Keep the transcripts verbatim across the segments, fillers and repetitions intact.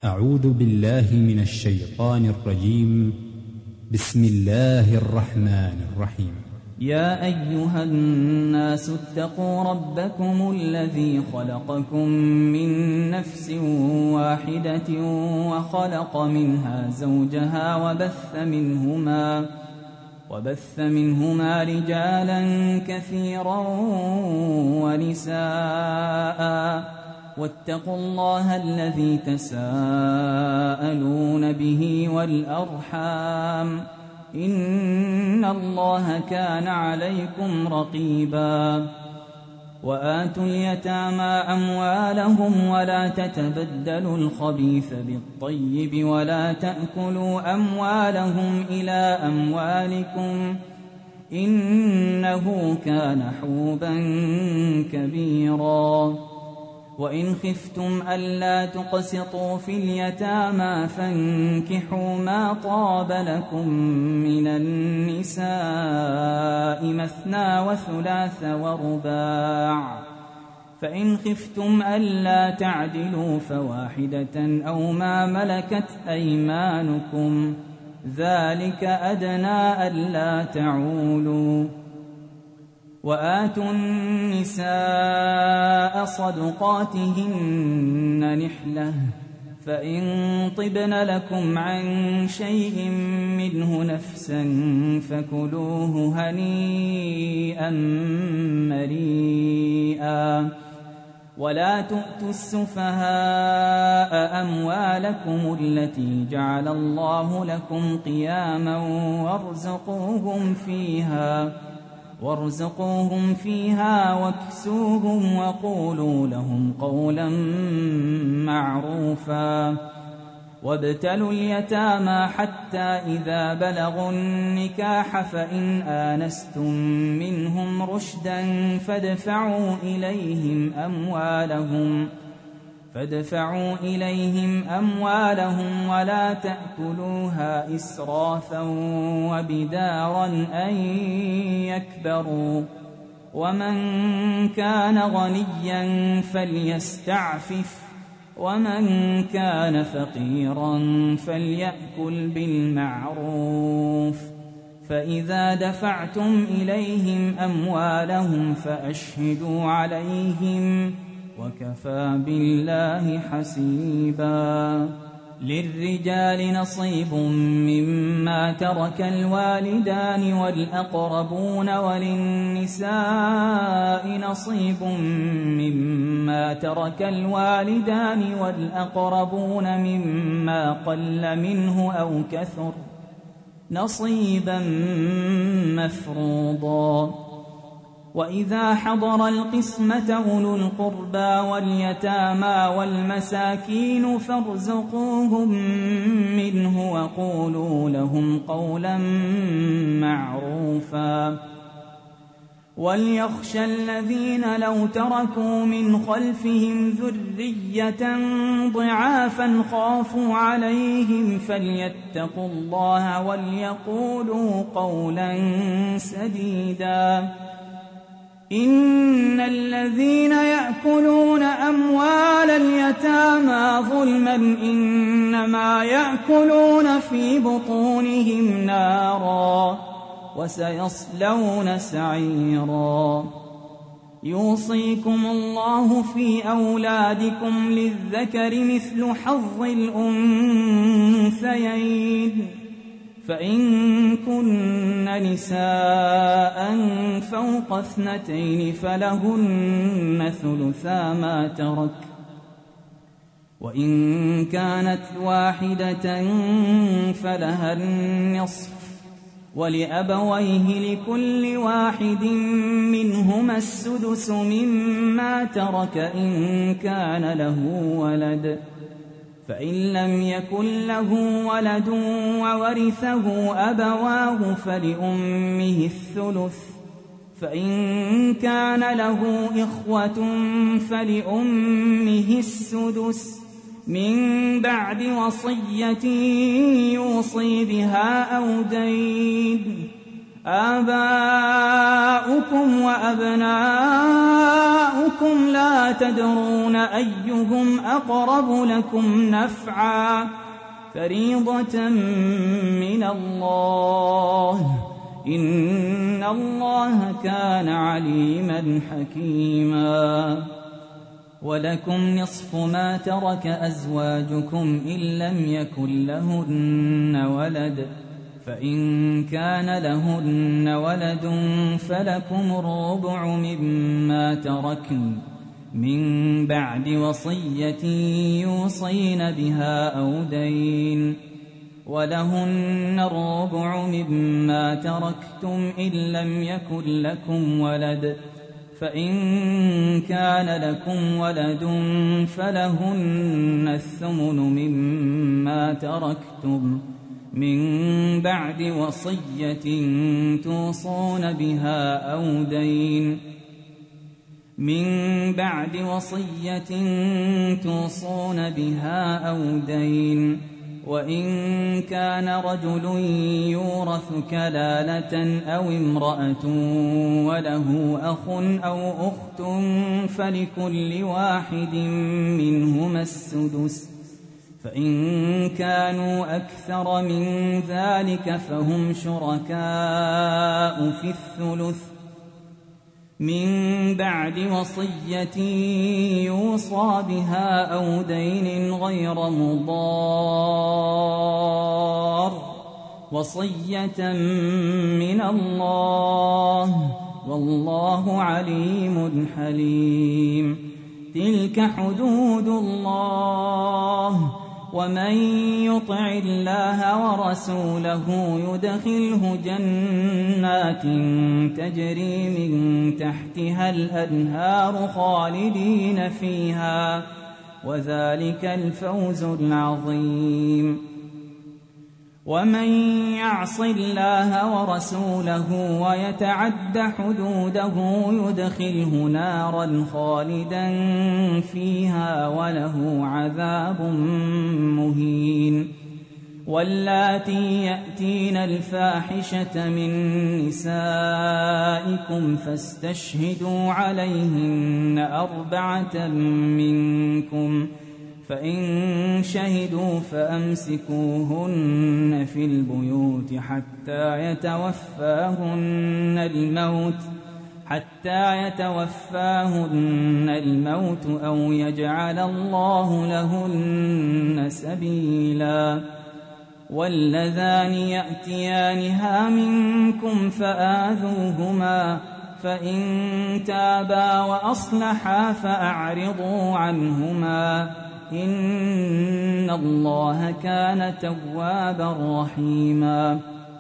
أعوذ بالله من الشيطان الرجيم. بسم الله الرحمن الرحيم. يا أيها الناس اتقوا ربكم الذي خلقكم من نفس واحدة وخلق منها زوجها وبث منهما وبث منهما رجالا كثيرا ونساء واتقوا الله الذي تساءلون به والأرحام إن الله كان عليكم رقيبا. وآتوا اليتامى أموالهم ولا تتبدلوا الخبيث بالطيب ولا تأكلوا أموالهم إلى أموالكم إنه كان حوبا كبيرا. وإن خفتم ألا تقسطوا في اليتامى فانكحوا ما طاب لكم من النساء مثنى وثلاث ورباع، فإن خفتم ألا تعدلوا فواحدة أو ما ملكت أيمانكم ذلك أدنى ألا تعولوا. وآتوا النساء صدقاتهن نحلة فإن طبن لكم عن شيء منه نفسا فكلوه هنيئا مريئا. ولا تؤتوا السفهاء أموالكم التي جعل الله لكم قياما وارزقوهم فيها وارزقوهم فيها واكسوهم وقولوا لهم قولا معروفا. وابتلوا اليتامى حتى إذا بلغوا النكاح فإن آنستم منهم رشدا فادفعوا إليهم أموالهم فادفعوا إليهم أموالهم ولا تأكلوها إسرافا وبدارا أن يكبروا. ومن كان غنيا فليستعفف ومن كان فقيرا فليأكل بالمعروف. فإذا دفعتم إليهم أموالهم فأشهدوا عليهم وكفى بالله حسيبا. للرجال نصيب مما ترك الوالدان والأقربون وللنساء نصيب مما ترك الوالدان والأقربون مما قل منه أو كثر نصيبا مفروضا. وإذا حضر القسمة أولو القربى واليتامى والمساكين فارزقوهم منه وقولوا لهم قولا معروفا. وليخشى الذين لو تركوا من خلفهم ذرية ضعافا خافوا عليهم فليتقوا الله وليقولوا قولا سديدا. إن الذين يأكلون أموال اليتامى ظلما إنما يأكلون في بطونهم نارا وسيصلون سعيرا. يوصيكم الله في أولادكم للذكر مثل حظ الأنثيين فإن كن نساء فوق اثنتين فلهن ثلثا ما ترك وإن كانت واحدة فلها النصف ولأبويه لكل واحد منهما السدس مما ترك إن كان له ولد فإن لم يكن له ولد وورثه أبواه فلأمه الثلث فإن كان له إخوة فلأمه السدس من بعد وصية يوصي بها أو دين. آباؤكم وأبناؤكم لا تدرون أيهم أقرب لكم نفعا فريضة من الله إن الله كان عليما حكيما ولكم نصف ما ترك أزواجكم إن لم يكن لهن ولد فإن كان لهن ولد فلكم الربع مما تركن من بعد وصية يوصين بها أو دين ولهن الربع مما تركتم إن لم يكن لكم ولد فإن كان لكم ولد فلهن الثمن مما تركتم من بعد وصية توصون بها أو دين من بعد وصية توصون بها أو دين وإن كان رجل يورث كلالة أو امرأة وله أخ أو أخت فلكل واحد منهما السدس فإن كانوا أكثر من ذلك فهم شركاء في الثلث من بعد وصية يوصى بها أو دين غير مضار وصية من الله والله عليم حليم تلك حدود الله ومن يطع الله ورسوله يدخله جنات تجري من تحتها الأنهار خالدين فيها وذلك الفوز العظيم ومن يعص الله ورسوله ويتعد حدوده يدخله نارا خالدا فيها وله عذاب مهين واللاتي يأتين الفاحشة من نسائكم فاستشهدوا عليهن أربعة منكم فإن شهدوا فأمسكوهن في البيوت حتى يتوفاهن الموت حتى يتوفاهن الموت أو يجعل الله لهن سبيلا واللذان يأتيانها منكم فآذوهما فإن تابا وأصلحا فأعرضوا عنهما إن الله كان توابا رحيما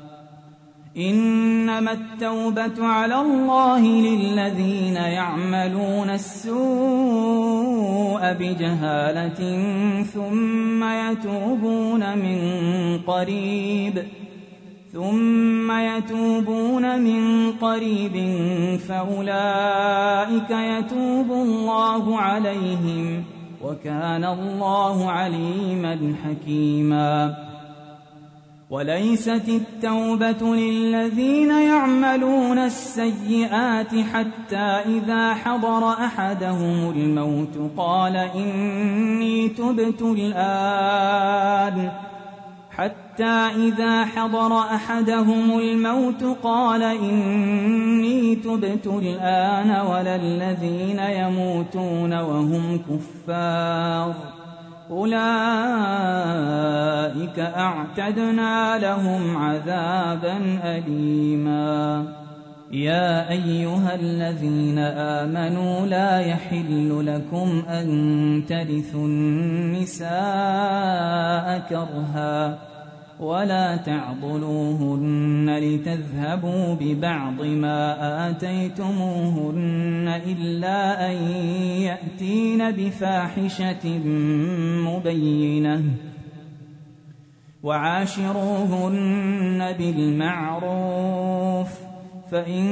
إنما التوبة على الله للذين يعملون السوء بجهالة ثم يتوبون من قريب ثم يتوبون من قريب فأولئك يتوب الله عليهم وكان الله عليما حكيما وليست التوبة للذين يعملون السيئات حتى إذا حضر أحدهم الموت قال إني تبت الآن حتى إذا حضر أحدهم الموت قال إني تبت الآن ولا الذين يموتون وهم كفار أولئك أعتدنا لهم عذابا أليما يا أيها الذين آمنوا لا يحل لكم أن ترثوا النساء كرها ولا تعضلوهن لتذهبوا ببعض ما آتيتموهن إلا أن يأتين بفاحشة مبينة وعاشروهن بالمعروف فإن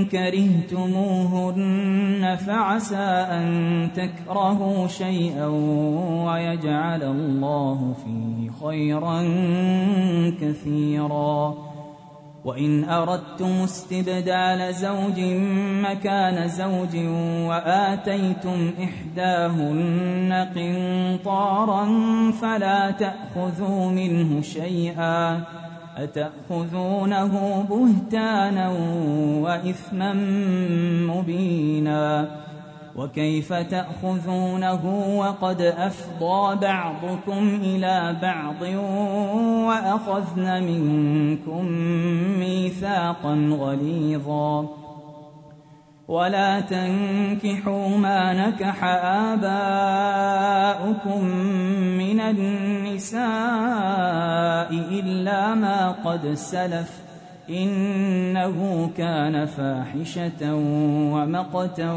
كرهتموهن فعسى أن تكرهوا شيئا ويجعل الله فيه خيرا كثيرا وإن أردتم استبدال زوج مكان زوج وآتيتم إحداهن قنطارا فلا تأخذوا منه شيئا أتأخذونه بهتانا وإثما مبينا وكيف تأخذونه وقد أفضى بعضكم إلى بعض وأخذن منكم ميثاقا غليظا ولا تنكحوا ما نكح آباؤكم من النساء إلا ما قد سلف إنه كان فاحشة ومقتا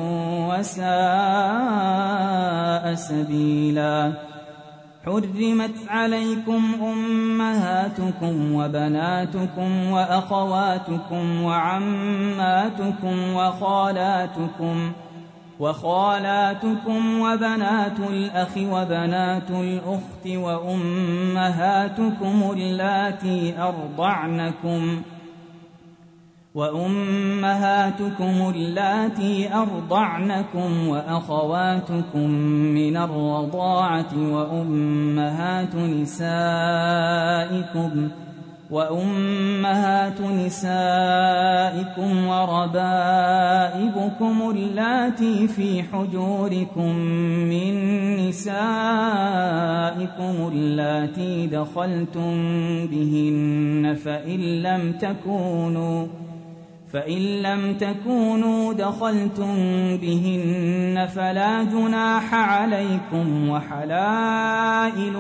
وساء سبيلا حرمت عليكم أمهاتكم وبناتكم وأخواتكم وعماتكم وخالاتكم وخالاتكم وبنات الأخ وبنات الأخت وأمهاتكم اللاتي أرضعنكم وأمهاتكم اللاتي أرضعنكم وأخواتكم من الرضاعة وأمهات نسائكم وأمهات نسائكم وربائبكم اللاتي في حجوركم من نسائكم اللاتي دخلتم بهن فإن لم تكونوا فإن لم تكونوا دخلتم بهن فلا جناح عليكم وحلائل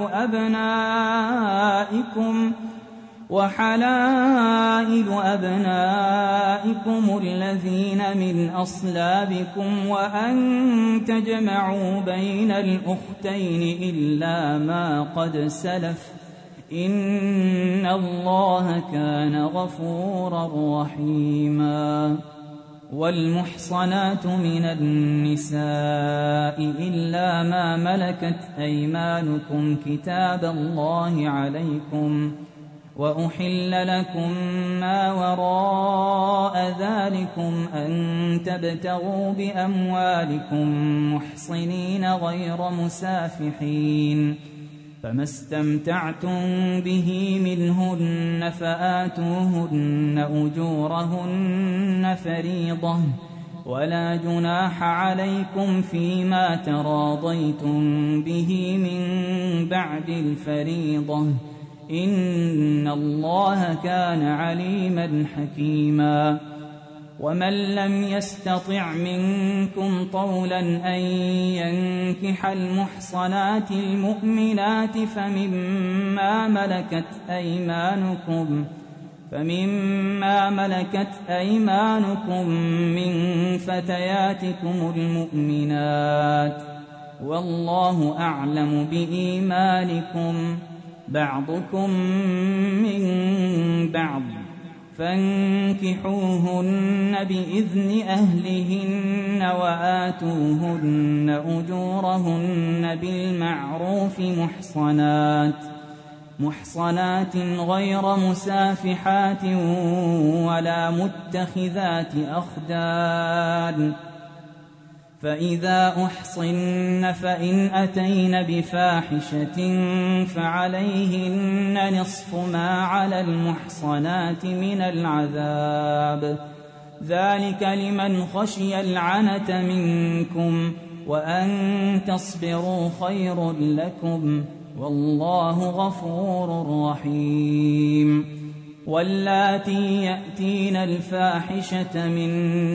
أبنائكم وحلائل أبنائكم الذين من أصلابكم وأن تجمعوا بين الأختين إلا ما قد سلف إن الله كان غفورا رحيما والمحصنات من النساء إلا ما ملكت أيمانكم كتاب الله عليكم وأحل لكم ما وراء ذلكم أن تبتغوا بأموالكم محصنين غير مسافحين فما استمتعتم به منهن فآتوهن أجورهن فريضة ولا جناح عليكم فيما تراضيتم به من بعد الفريضة إن الله كان عليما حكيما ومن لم يستطع منكم طولا أن ينكح المحصنات المؤمنات فمما ملكت أيمانكم فمما ملكت أيمانكم من فتياتكم المؤمنات والله أعلم بإيمانكم بعضكم من بعض فانكحوهن بإذن أهلهن وآتوهن أجورهن بالمعروف محصنات محصنات غير مسافحات ولا متخذات أخدان فإذا أحصن فإن أتين بفاحشة فعليهن نصف ما على المحصنات من العذاب ذلك لمن خشي العنة منكم وأن تصبروا خير لكم والله غفور رحيم واللاتي يأتين الفاحشة من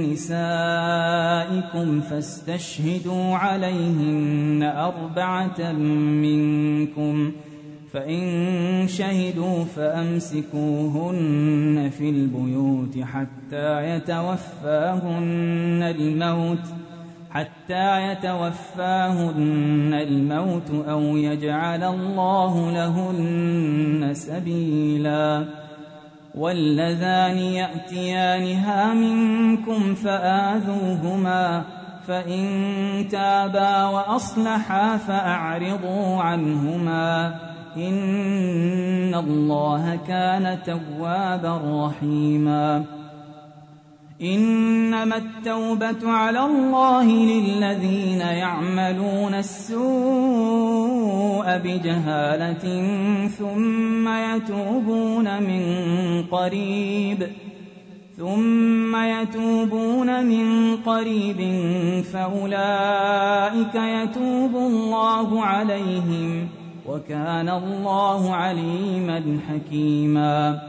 نسائكم فاستشهدوا عليهن أربعة منكم فإن شهدوا فأمسكوهن في البيوت حتى يتوفاهن الموت حتى يتوفاهن الموت أو يجعل الله لهن سبيلا واللذان يأتيانها منكم فآذوهما فإن تابا وأصلحا فأعرضوا عنهما إن الله كان توابا رحيما إنما التوبة على الله للذين يعملون السوء بجهالة ثم يتوبون من قريب ثم يتوبون من قريب فأولئك يتوب الله عليهم وكان الله عليما حكيما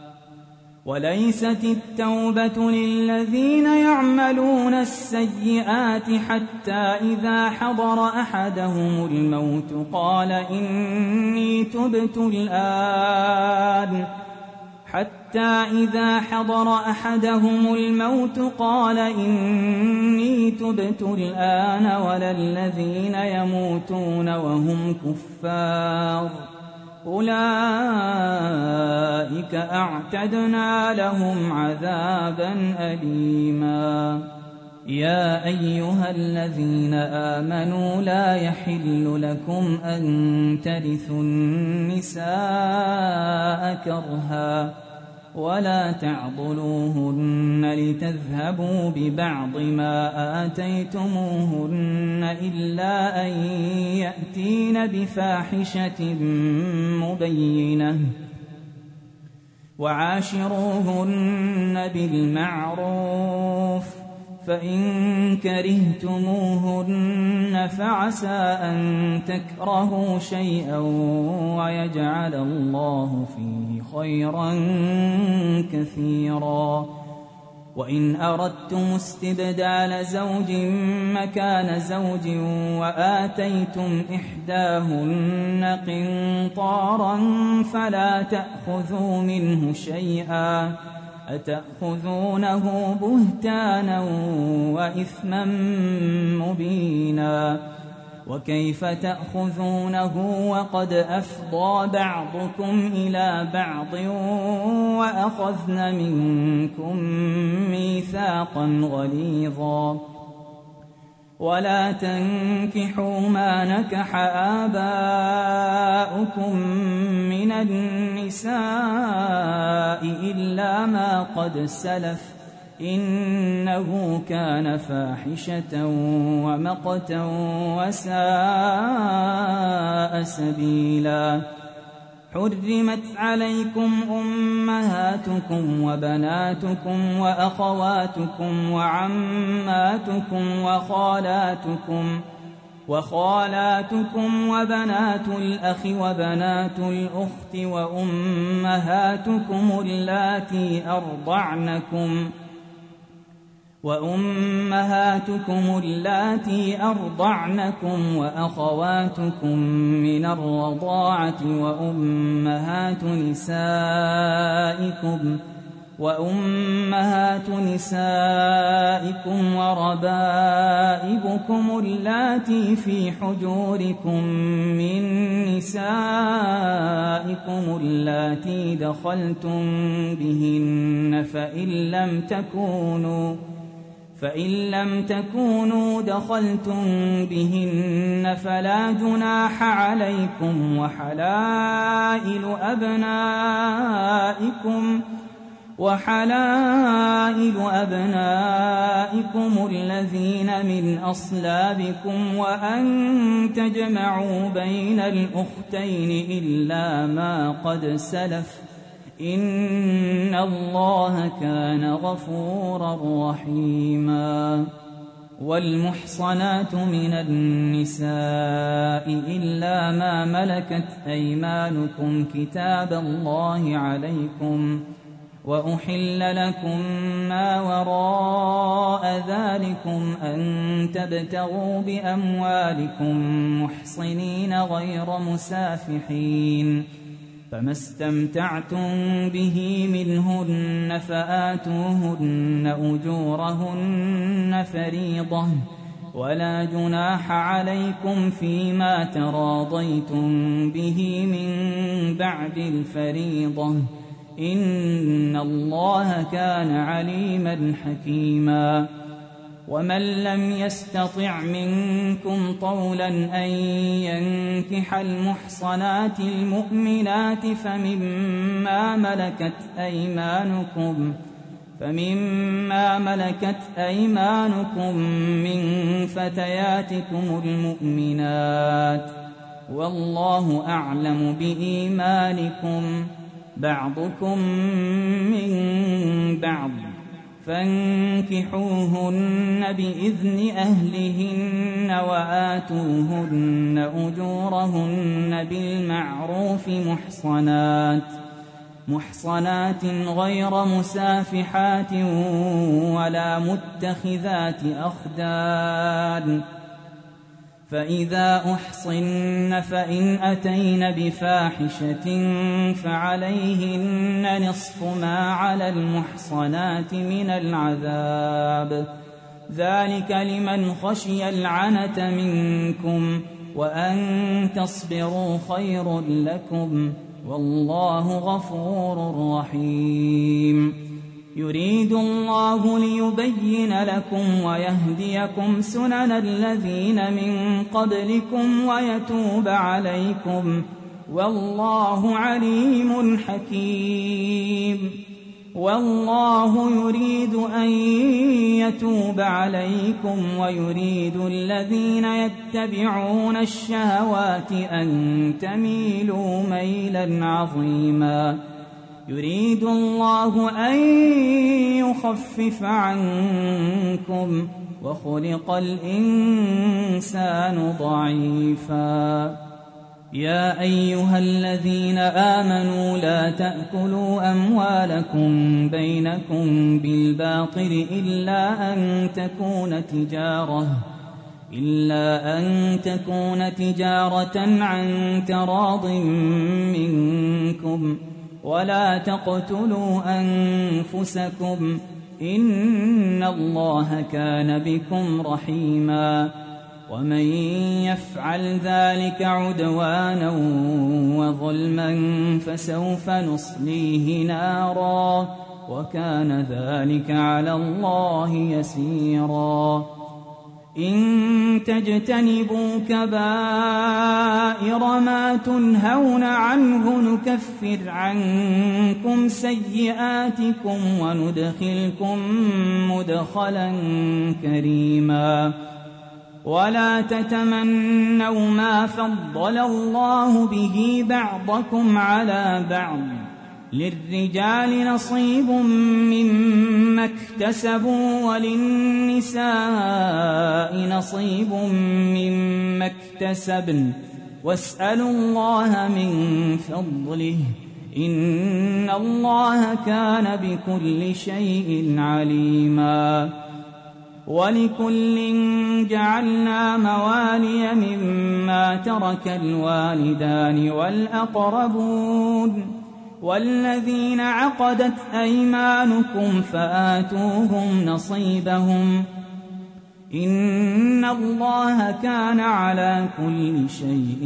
وليست التوبة للذين يعملون السيئات حتى إذا حضر أحدهم الموت قال إني تبت الآن حتى إذا حضر أحدهم الموت قال إني تبت الآن ولا الذين يموتون وهم كفار أولئك أعتدنا لهم عذابا أليما يا أيها الذين آمنوا لا يحل لكم أن ترثوا النساء كرها ولا تعضلوهن لتذهبوا ببعض ما آتيتموهن إلا أن يأتين بفاحشة مبينة وعاشروهن بالمعروف فإن كرهتموهن فعسى أن تكرهوا شيئا ويجعل الله فيه خيرا كثيرا وإن أردتم استبدال زوج مكان زوج وآتيتم إحداهن قنطارا فلا تأخذوا منه شيئا أتأخذونه بهتانا وإثما مبينا وكيف تأخذونه وقد أفضى بعضكم إلى بعض وأخذن منكم ميثاقا غليظا ولا تنكحوا ما نكح آباؤكم من النساء إلا ما قد سلف إنه كان فاحشة ومقتا وساء سبيلا حرمت عليكم أمهاتكم وبناتكم وأخواتكم وعماتكم وخالاتكم وخالاتكم وبنات الأخ وبنات الأخت وأمهاتكم اللاتي أرضعنكم وأمهاتكم اللاتي أرضعنكم وأخواتكم من الرضاعة وأمهات نسائكم وأمهات نسائكم وربائبكم اللاتي في حجوركم من نسائكم اللاتي دخلتم بهن فإن لم تكونوا فإن لم تكونوا دخلتم بهن فلا جناح عليكم وحلائل أبنائكم وحلائل أبنائكم الذين من أصلابكم وأن تجمعوا بين الأختين إلا ما قد سلف إن الله كان غفورا رحيما والمحصنات من النساء إلا ما ملكت أيمانكم كتاب الله عليكم وأحل لكم ما وراء ذلكم أن تبتغوا بأموالكم محصنين غير مسافحين فما استمتعتم به منهن فآتوهن أجورهن فريضة ولا جناح عليكم فيما تراضيتم به من بعد الفريضة إن الله كان عليما حكيما ومن لم يستطع منكم طولا أن ينكح المحصنات المؤمنات فمما ملكت أيمانكم فمما ملكت أيمانكم من فتياتكم المؤمنات والله أعلم بإيمانكم بعضكم من بعض فانكحوهن بإذن أهلهن وآتوهن أجورهن بالمعروف محصنات محصنات غير مسافحات ولا متخذات أخدان فإذا أحصن فإن أتين بفاحشة فعليهن نصف ما على المحصنات من العذاب ذلك لمن خشي العنة منكم وأن تصبروا خير لكم والله غفور رحيم يريد الله ليبين لكم ويهديكم سنن الذين من قبلكم ويتوب عليكم والله عليم حكيم والله يريد أن يتوب عليكم ويريد الذين يتبعون الشهوات أن تميلوا ميلا عظيما يريد الله أن يخفف عنكم وخلق الإنسان ضعيفا يا أيها الذين آمنوا لا تأكلوا أموالكم بينكم بالباطل إلا أن تكون تجارة إلا أن تكون تجارة عن تراض منكم ولا تقتلوا أنفسكم إن الله كان بكم رحيما ومن يفعل ذلك عدوانا وظلما فسوف نصليه نارا وكان ذلك على الله يسيرا إن تجتنبوا كبائر ما تنهون عنه نكفر عنكم سيئاتكم وندخلكم مدخلا كريما ولا تتمنوا ما فضل الله به بعضكم على بعض للرجال نصيب مما اكتسبوا وللنساء نصيب مما اكتسبن واسألوا الله من فضله إن الله كان بكل شيء عليما ولكل جعلنا موالي مما ترك الوالدان والأقربون والذين عقدت أيمانكم فآتوهم نصيبهم إن الله كان على كل شيء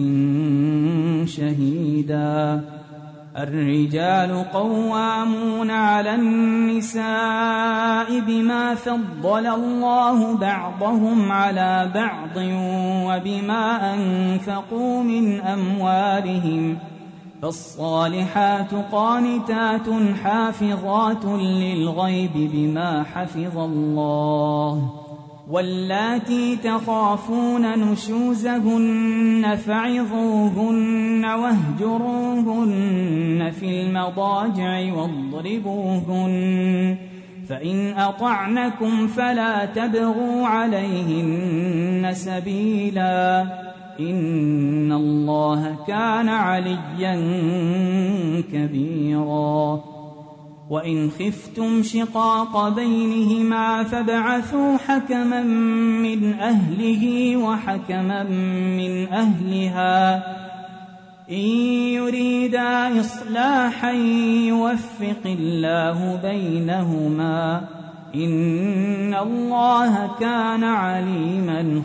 شهيدا الرجال قوامون على النساء بما فضل الله بعضهم على بعض وبما أنفقوا من أموالهم فالصالحات قانتات حافظات للغيب بما حفظ الله واللاتي تخافون نشوزهن فعظوهن واهجروهن في المضاجع واضربوهن فإن أطعنكم فلا تبغوا عليهن سبيلا إن الله كان عليا كبيرا وإن خفتم شقاق بينهما فابعثوا حكما من أهله وحكما من أهلها إن يريدا إصلاحا يوفق الله بينهما إن الله كان عليما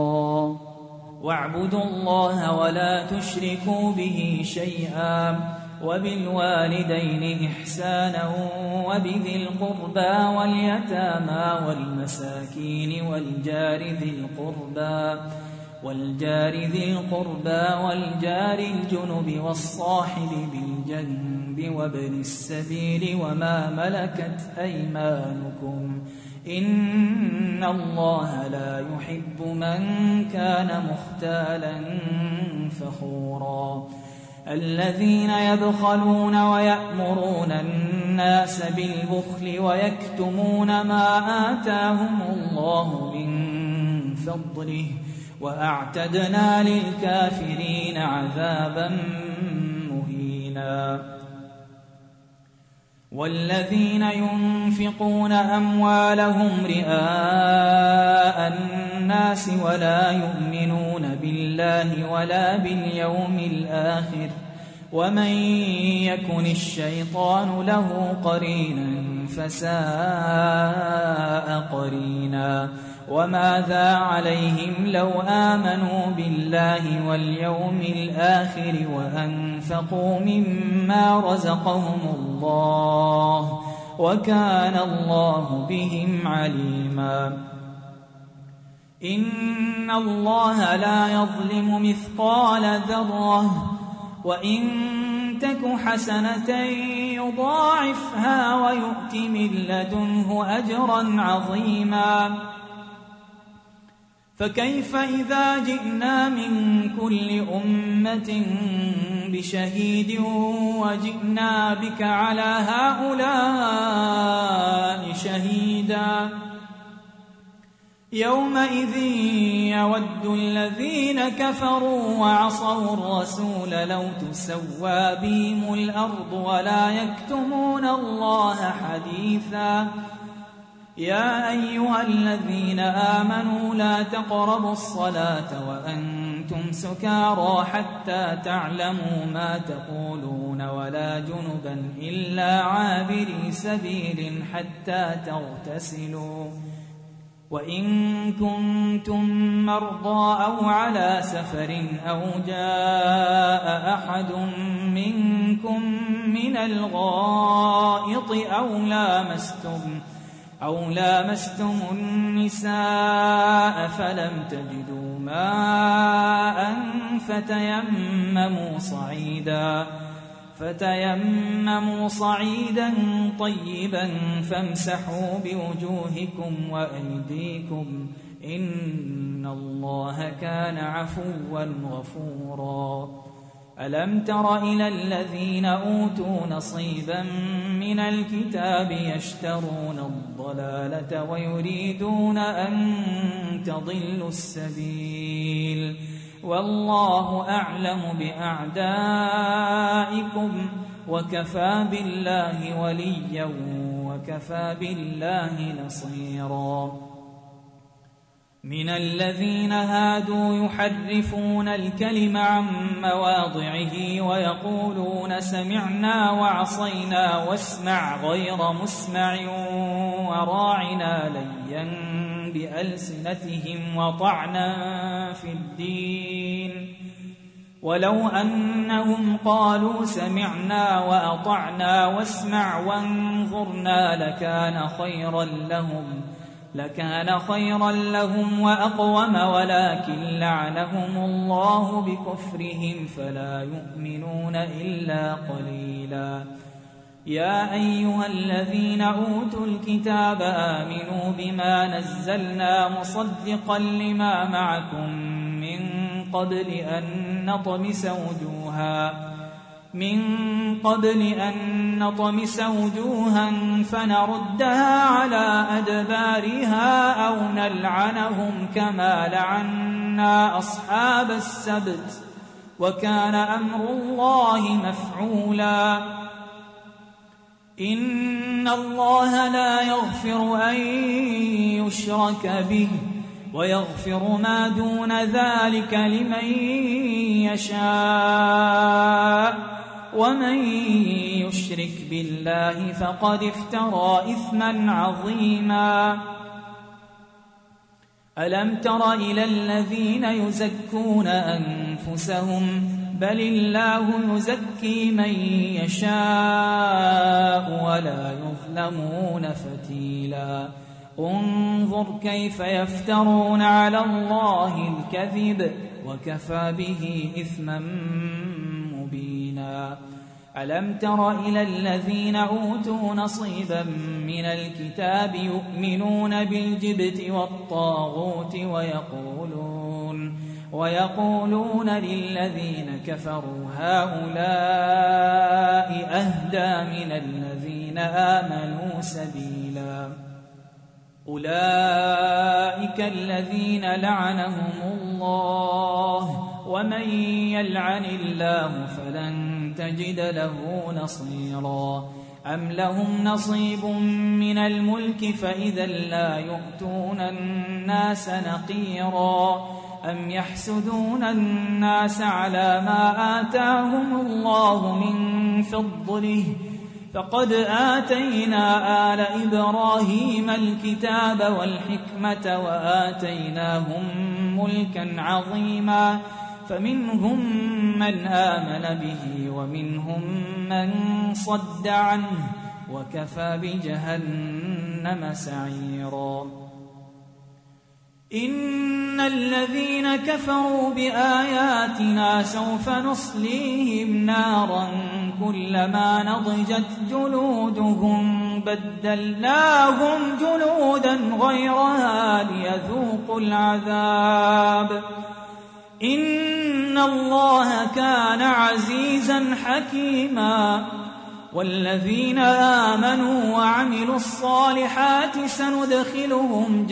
خبيرا واعبدوا الله ولا تشركوا به شيئا وبالوالدين إحسانا وبذي القربى واليتامى والمساكين والجار ذي القربى والجار ذي القربى والجار الجنب والصاحب بالجنب وابن السبيل وما ملكت أيمانكم إن الله لا يحب من كان مختالا فخورا الذين يبخلون ويأمرون الناس بالبخل ويكتمون ما آتاهم الله من فضله وأعتدنا للكافرين عذابا مهينا والذين ينفقون أموالهم رئاء الناس ولا يؤمنون بالله ولا باليوم الآخر ومن يكن الشيطان له قرينا فساء قرينا وماذا عليهم لو آمنوا بالله واليوم الآخر وأنفقوا مما رزقهم الله وكان الله بهم عليما إن الله لا يظلم مثقال ذرة وإن تك حسنة يضاعفها ويؤت من لدنه أجرا عظيما فكيف إذا جئنا من كل أمة بشهيد وجئنا بك على هؤلاء شهيدا يومئذ يود الذين كفروا وعصوا الرسول لو تسوى بهم الأرض ولا يكتمون الله حديثا يا أيها الذين آمنوا لا تقربوا الصلاة وأنتم سكارى حتى تعلموا ما تقولون ولا جنبا إلا عابري سبيل حتى تغتسلوا وإن كنتم مرضى أو على سفر أو جاء أحد منكم من الغائط أو لامستم أو لامستم النساء فلم تجدوا ماء فتيمموا صعيدا فتيمموا صعيدا طيبا فامسحوا بوجوهكم وأيديكم إن الله كان عفوا غفورا ألم تر إلى الذين أوتوا نصيبا من الكتاب يشترون الضلالة ويريدون أن تضلوا السبيل والله أعلم بأعدائكم وكفى بالله وليا وكفى بالله نصيرا من الذين هادوا يحرفون الكلم عن مواضعه ويقولون سمعنا وعصينا واسمع غير مسمع وراعنا ليا بألسنتهم وطعنا في الدين ولو أنهم قالوا سمعنا وأطعنا واسمع وانظرنا لكان خيرا لهم لكان خيرا لهم وأقوم ولكن لعنهم الله بكفرهم فلا يؤمنون إلا قليلا يا أيها الذين أوتوا الكتاب آمنوا بما نزلنا مصدقا لما معكم من قبل أن نطمس وجوها من قبل أن نطمس وجوها فنردها على أدبارها أو نلعنهم كما لعنا أصحاب السبت وكان أمر الله مفعولا إن الله لا يغفر أن يشرك به ويغفر ما دون ذلك لمن يشاء ومن يشرك بالله فقد افترى إثما عظيما ألم تر إلى الذين يزكون أنفسهم بل الله يزكي من يشاء ولا يظلمون فتيلا انظر كيف يفترون على الله الكذب وكفى به إثما مبينا ألم تر إلى الذين أوتوا نصيبا من الكتاب يؤمنون بالجبت والطاغوت ويقولون ويقولون للذين كفروا هؤلاء أهدى من الذين آمنوا سبيلا أولئك الذين لعنهم الله ومن يلعن الله فلن تجد له نصيرا أم لهم نصيب من الملك فإذا لا يؤتون الناس نقيرا أم يحسدون الناس على ما آتاهم الله من فضله فقد آتينا آل إبراهيم الكتاب والحكمة وآتيناهم ملكا عظيما فمنهم من آمن به ومنهم من صد عنه وكفى بجهنم سعيرا إن الذين كفروا بآياتنا سوف نصليهم نارا كلما نضجت جلودهم بدلناهم جلودا غيرها ليذوقوا العذاب إن الله كان عزيزا حكيما والذين آمنوا وعملوا الصالحات سندخلهم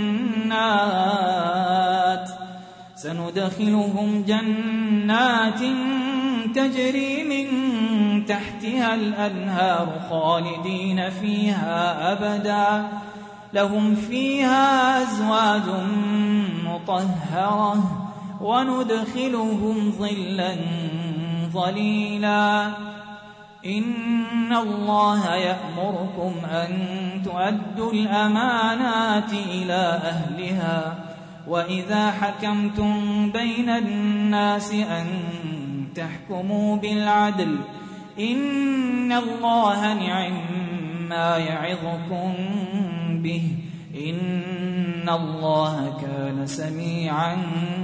جنات سندخلهم جنات تجري من تحتها الأنهار خالدين فيها أبدا لهم فيها أزواج مطهرة وندخلهم ظلا ظليلا إن الله يأمركم أن تؤدوا الأمانات إلى أهلها وإذا حكمتم بين الناس أن تحكموا بالعدل إن الله نعم ما يعظكم به إن الله كان سميعا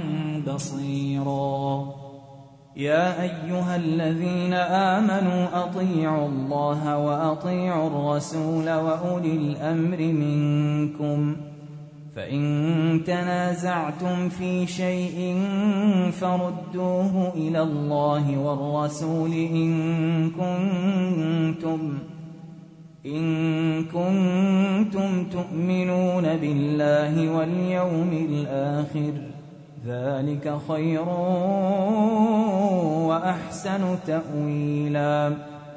بصيرا يا أيها الذين آمنوا أطيعوا الله وأطيعوا الرسول وأولي الأمر منكم فإن تنازعتم في شيء فردوه إلى الله والرسول إن كنتم إن كنتم تؤمنون بالله واليوم الآخر ذلك خير وأحسن تأويلا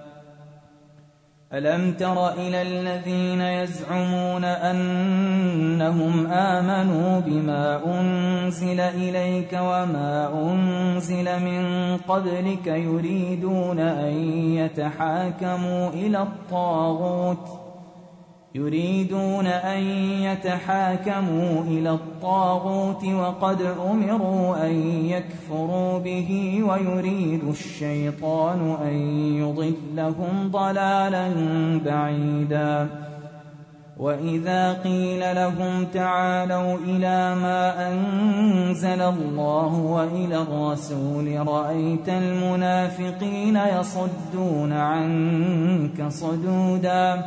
ألم تر إلى الذين يزعمون أنهم آمنوا بما أنزل إليك وما أنزل من قبلك يريدون أن يتحاكموا إلى الطاغوت يريدون أن يتحاكموا إلى الطاغوت وقد أمروا أن يكفروا به ويريد الشيطان أن يضلهم ضلالا بعيدا وإذا قيل لهم تعالوا إلى ما أنزل الله وإلى الرسول رأيت المنافقين يصدون عنك صدودا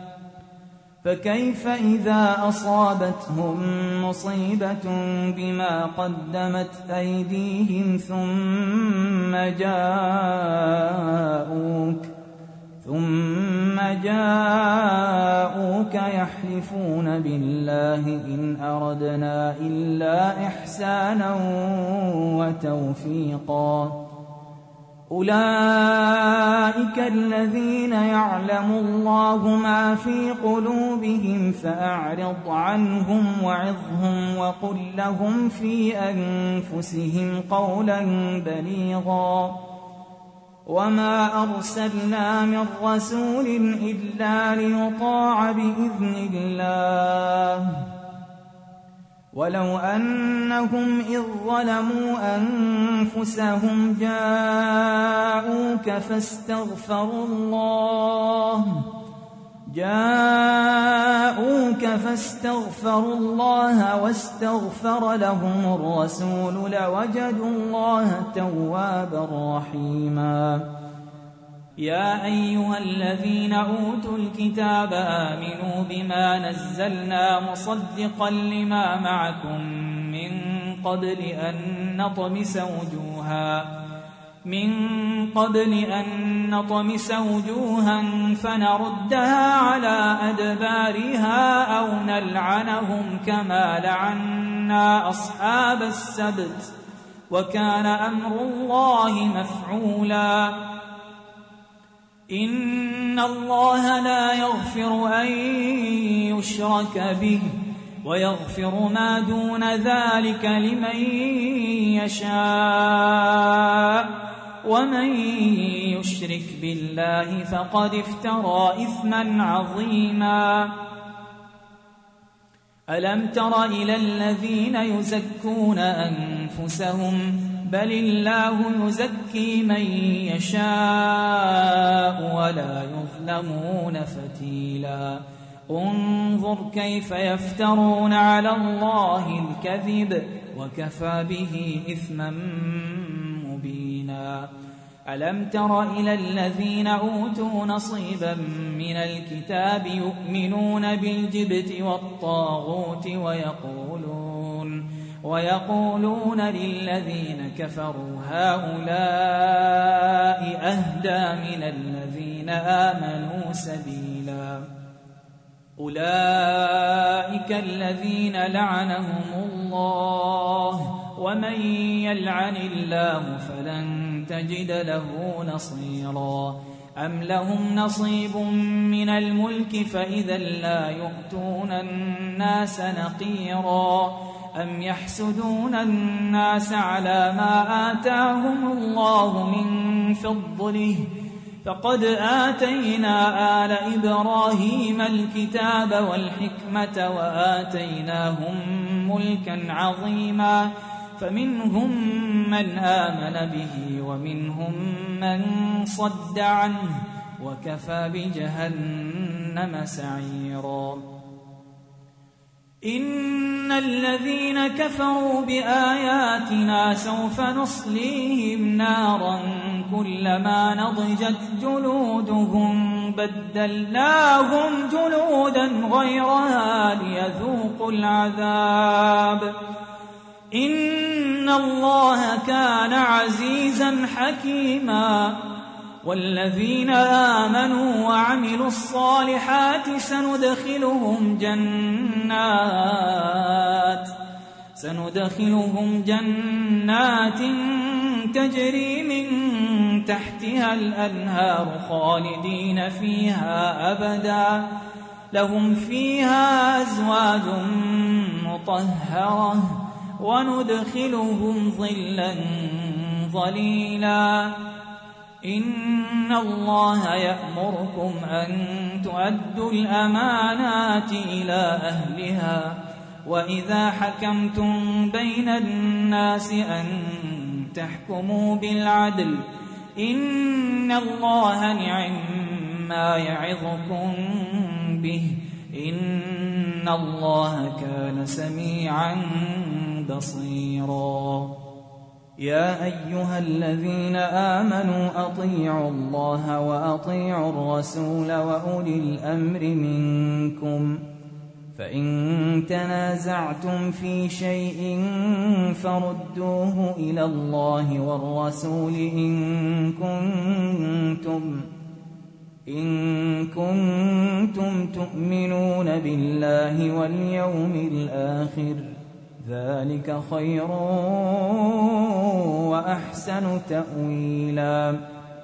فكيف إذا أصابتهم مصيبة بما قدمت أيديهم ثم جاءوك ثم جاءوك يحلفون بالله إن أردنا إلا إحسانا وتوفيقا أولئك الذين يعلم الله ما في قلوبهم فأعرض عنهم وعظهم وقل لهم في أنفسهم قولا بليغا وما أرسلنا من رسول إلا ليطاع بإذن الله ولو أنهم إذ ظلموا أنفسهم جاءوك فاستغفروا الله جاءوك فاستغفروا الله واستغفر لهم الرسول لوجدوا الله توابا رحيما. يا أيها الذين أوتوا الكتاب آمنوا بما نزلنا مصدقا لما معكم من قبل أن نطمس وجوها من قبل أن نطمس وجوها فنردها على أدبارها أو نلعنهم كما لعنا أصحاب السبت وكان أمر الله مفعولا. إن الله لا يغفر أن يشرك به ويغفر ما دون ذلك لمن يشاء ومن يشرك بالله فقد افترى إثما عظيما. ألم تر إلى الذين يزكون أنفسهم بل الله يزكي من يشاء ولا يظلمون فتيلا. انظر كيف يفترون على الله الكذب وكفى به إثما مبينا. ألم تر إلى الذين أوتوا نصيبا من الكتاب يؤمنون بالجبت والطاغوت ويقولون ويقولون للذين كفروا هؤلاء أهدى من الذين آمنوا سبيلا. أولئك الذين لعنهم الله ومن يلعن الله فلن تجد له نصيرا. أم لهم نصيب من الملك فإذا لا يؤتون الناس نقيرا. أم يحسدون الناس على ما آتاهم الله من فضله فقد آتينا آل إبراهيم الكتاب والحكمة وآتيناهم ملكا عظيما. فمنهم من آمن به ومنهم من صد عنه وكفى بجهنم سعيرا. إن الذين كفروا بآياتنا سوف نصليهم نارا كلما نضجت جلودهم بدلناهم جلودا غيرها ليذوقوا العذاب إن الله كان عزيزا حكيما. والذين آمنوا وعملوا الصالحات سندخلهم جنات سندخلهم جنات تجري من تحتها الأنهار خالدين فيها أبدا لهم فيها أزواج مطهرة وندخلهم ظلا ظليلا. إن الله يأمركم أن تؤدوا الأمانات إلى أهلها وإذا حكمتم بين الناس أن تحكموا بالعدل إن الله نعما يعظكم به إن الله كان سميعا بصيرا. يا أيها الذين آمنوا أطيعوا الله وأطيعوا الرسول وأولي الأمر منكم فإن تنازعتم في شيء فردوه إلى الله والرسول إن كنتم إن كنتم تؤمنون بالله واليوم الآخر ذلك خير وأحسن تأويلا.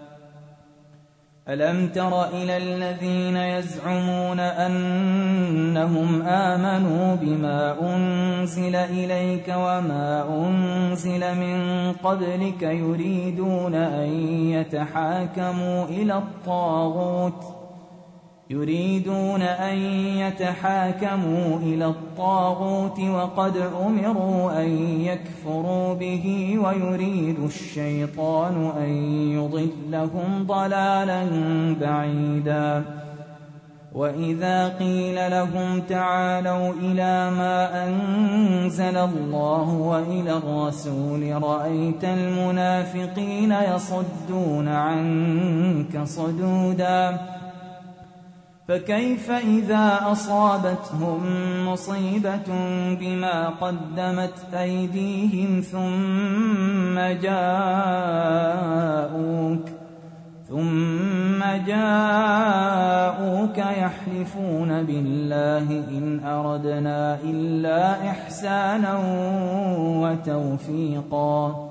ألم تر إلى الذين يزعمون أنهم آمنوا بما أنزل إليك وما أنزل من قبلك يريدون أن يتحاكموا إلى الطاغوت يريدون أن يتحاكموا إلى الطاغوت وقد أمروا أن يكفروا به ويريد الشيطان أن يضلهم ضلالا بعيدا وإذا قيل لهم تعالوا إلى ما أنزل الله وإلى الرسول رأيت المنافقين يصدون عنك صدودا فكيف إذا أصابتهم مصيبة بما قدمت أيديهم ثم جاءوك ثم جاءوك يحلفون بالله إن أردنا إلا إحسانا وتوفيقا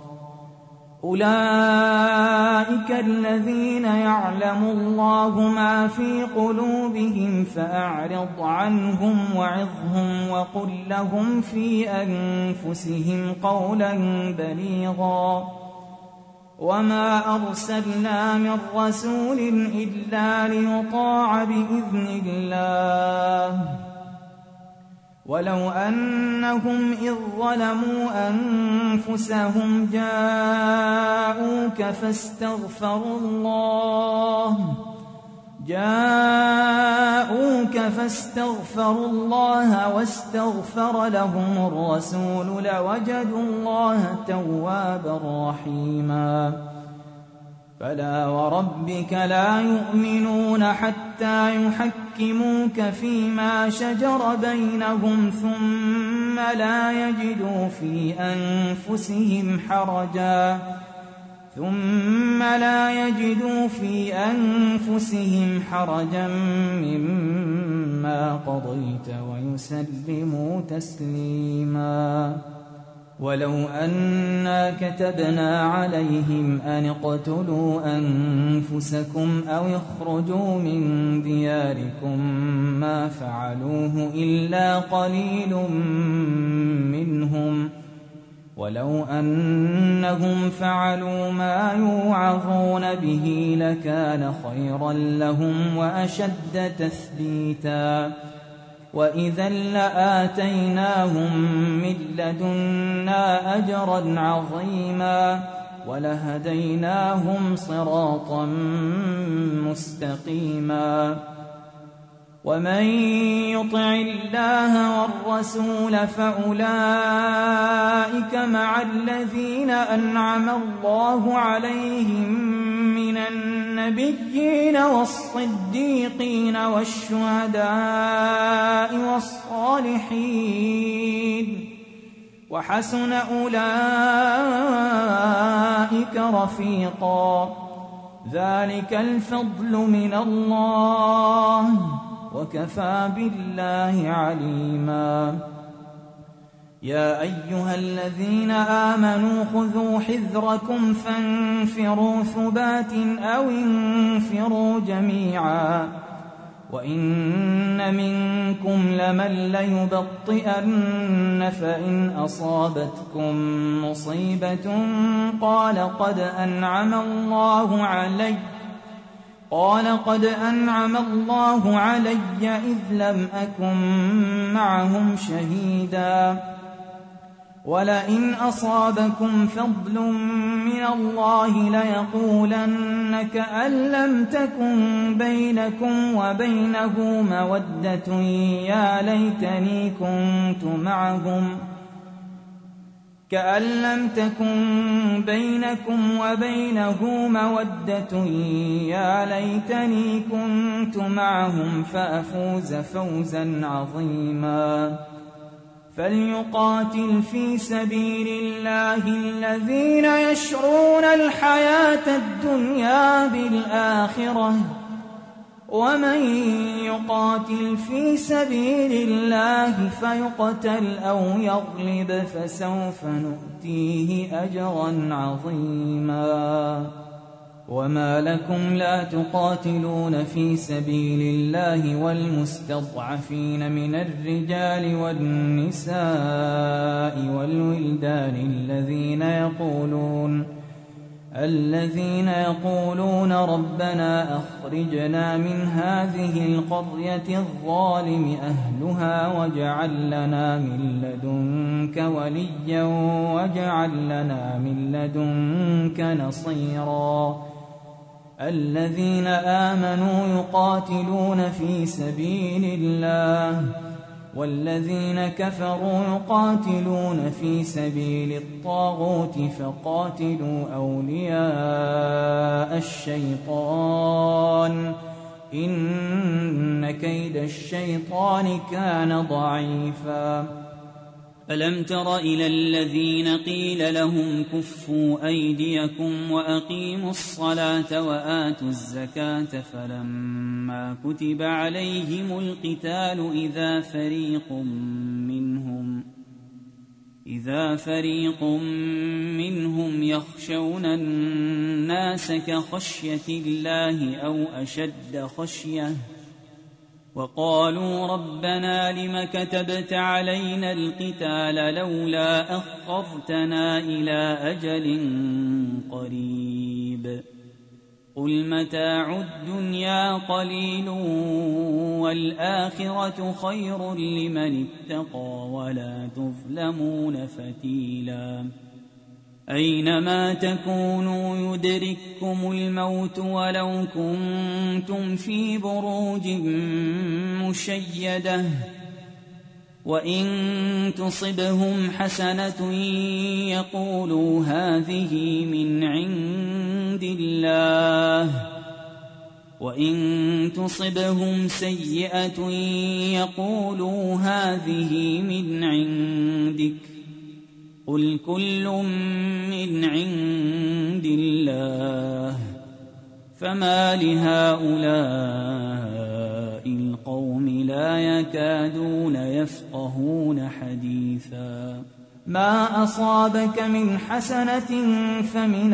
أولئك الذين يعلم الله ما في قلوبهم فأعرض عنهم وعظهم وقل لهم في أنفسهم قولا بليغا وما أرسلنا من رسول إلا ليطاع بإذن الله ولو أنهم إذ ظلموا أنفسهم جاءوك فاستغفروا الله جاءوك فاستغفروا الله واستغفر لهم الرسول لوجدوا الله توابا رحيما فلا وربك لا يؤمنون حتى يحكموك فيما شجر بينهم ثم لا يجدوا في أنفسهم حرجا ثم لا يجدوا في أنفسهم حرجا مما قضيت ويسلموا تسليما ولو أنا كتبنا عليهم أن اقتلوا أنفسكم أو اخرجوا من دياركم ما فعلوه إلا قليل منهم ولو أنهم فعلوا ما يوعظون به لكان خيرا لهم وأشد تثبيتا وإذا لآتيناهم من لدنا أجرا عظيما ولهديناهم صراطا مستقيما ومن يطع الله والرسول فأولئك مع الذين أنعم الله عليهم من النبيين والصديقين والشهداء والصالحين وحسن أولئك رفيقا ذلك الفضل من الله وكفى بالله عليما يا أيها الذين آمنوا خذوا حذركم فانفروا ثبات أو انفروا جميعا وإن منكم لمن ليبطئن فإن أصابتكم مصيبة قال قد أنعم الله علي قال قد أنعم الله علي إذ لم أكن معهم شهيدا ولئن أصابكم فضل من الله ليقولن كأن لم تكن بينكم وبينه مودة يا ليتني كنت معهم كأن لم تكن بينكم وبينه مودة يا ليتني كنت معهم فأفوز فوزا عظيما فليقاتل في سبيل الله الذين يشرون الحياة الدنيا بالآخرة ومن يقاتل في سبيل الله فيقتل أو يغلب فسوف نؤتيه أجرا عظيما وما لكم لا تقاتلون في سبيل الله والمستضعفين من الرجال والنساء والولدان الذين يقولون الذين يقولون ربنا أخرجنا من هذه القرية الظالم أهلها واجعل لنا من لدنك وليا واجعل لنا من لدنك نصيرا الذين آمنوا يقاتلون في سبيل الله والذين كفروا يقاتلون في سبيل الطاغوت فقاتلوا أولياء الشيطان إن كيد الشيطان كان ضعيفا ألم تر إلى الذين قيل لهم كفوا أيديكم وأقيموا الصلاة وآتوا الزكاة فلما كتب عليهم القتال إذا فريق منهم إذا فريق منهم يخشون الناس كخشية الله أو أشد خشية وقالوا ربنا لم كتبت علينا القتال لولا أخرتنا إلى أجل قريب قل متاع الدنيا قليل والآخرة خير لمن اتقى ولا تظلمون فتيلا أينما تكونوا يدرككم الموت ولو كنتم في بروج مشيدة وإن تصبهم حسنة يقولوا هذه من عند الله وإن تصبهم سيئة يقولوا هذه من عندك قل كل من عند الله فما لهؤلاء القوم لا يكادون يفقهون حديثا ما أصابك من حسنة فمن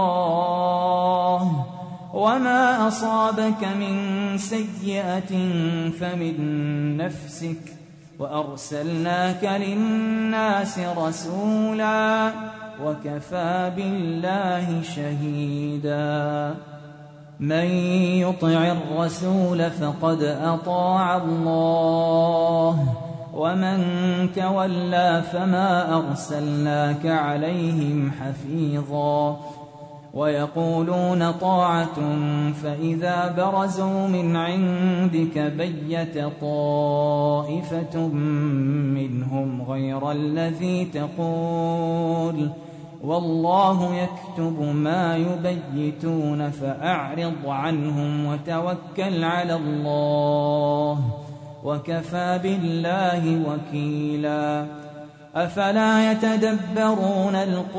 الله وما أصابك من سيئة فمن نفسك وأرسلناك للناس رسولا وكفى بالله شهيدا من يطع الرسول فقد أطاع الله ومن تولى فما أرسلناك عليهم حفيظا ويقولون طاعة فإذا برزوا من عندك بيت طائفة منهم غير الذي تقول والله يكتب ما يبيتون فأعرض عنهم وتوكل على الله وكفى بالله وكيلا أفلا يتدبرون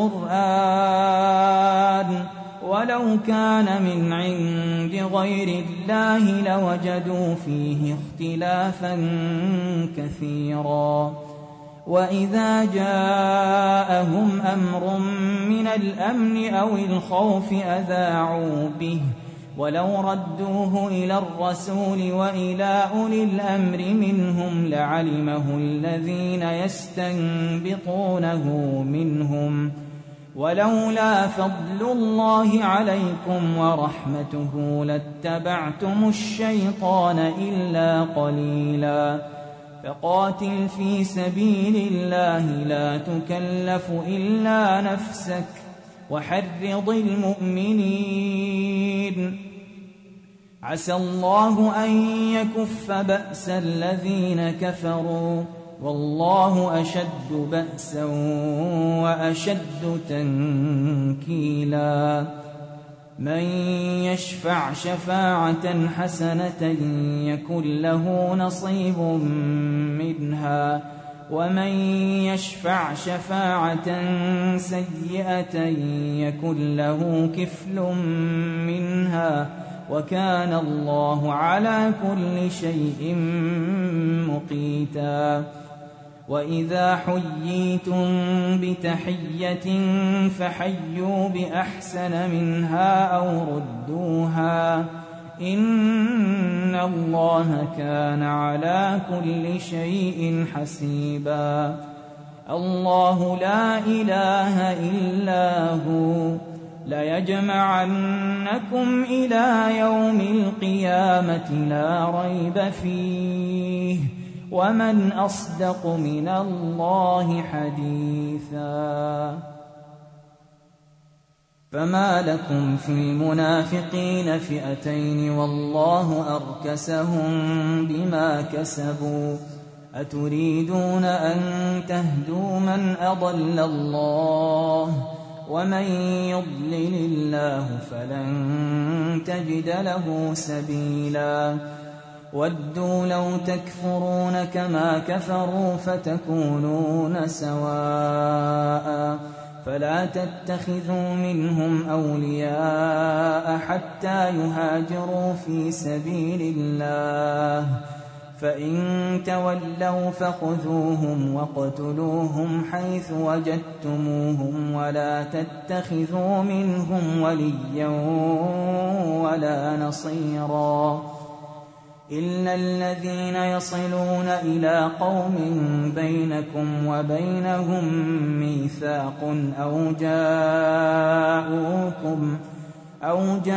القرآن ولو كان من عند غير الله لوجدوا فيه اختلافا كثيرا وإذا جاءهم أمر من الأمن أو الخوف أذاعوا به ولو ردوه إلى الرسول وإلى أولي الأمر منهم لعلمه الذين يستنبطونه منهم ولولا فضل الله عليكم ورحمته لاتبعتم الشيطان إلا قليلا فقاتل في سبيل الله لا تكلف إلا نفسك وحرض المؤمنين عسى الله أن يكف بأس الذين كفروا والله أشد بأسا وأشد تنكيلا من يشفع شفاعة حسنة يكن له نصيب منها ومن يشفع شفاعة سيئة يكن له كفل منها وكان الله على كل شيء مقيتا وإذا حييتم بتحية فحيوا بأحسن منها أو ردوها إن الله كان على كل شيء حسيبا الله لا إله إلا هو ليجمعنكم إلى يوم القيامة لا ريب فيه ومن أصدق من الله حديثا. فما لكم في المنافقين فئتين والله أركسهم بما كسبوا أتريدون أن تهدوا من أضل الله ومن يضلل الله فلن تجد له سبيلا. ودوا لو تكفرون كما كفروا فتكونون سواء فلا تتخذوا منهم أولياء حتى يهاجروا في سبيل الله فإن تولوا فخذوهم واقتلوهم حيث وجدتموهم ولا تتخذوا منهم وليا ولا نصيرا إلا الذين يصلون إلى قوم بينكم وبينهم ميثاق أو جاءوكم أو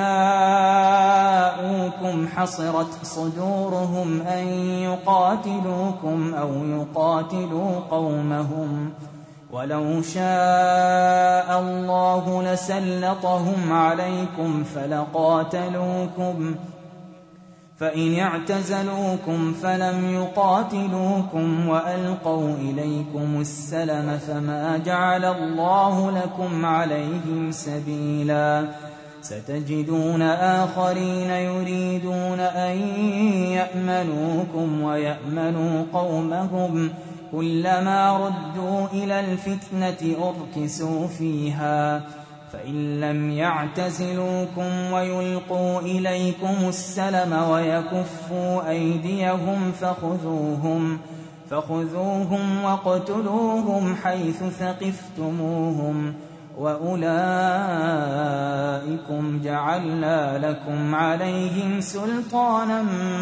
جاءوكم حصرت صدورهم أن يقاتلوكم أو يقاتلوا قومهم ولو شاء الله لسلطهم عليكم فلقاتلوكم فإن اعتزلوكم فلم يقاتلوكم وألقوا إليكم السلم فما جعل الله لكم عليهم سبيلا. ستجدون آخرين يريدون أن يأمنوكم ويأمنوا قومهم كلما ردوا إلى الفتنة أركسوا فيها فإن لم يعتزلوكم ويلقوا إليكم السلم ويكفوا أيديهم فخذوهم فخذوهم واقتلوهم حيث ثقفتموهم وأولئكم جعلنا لكم عليهم سلطانا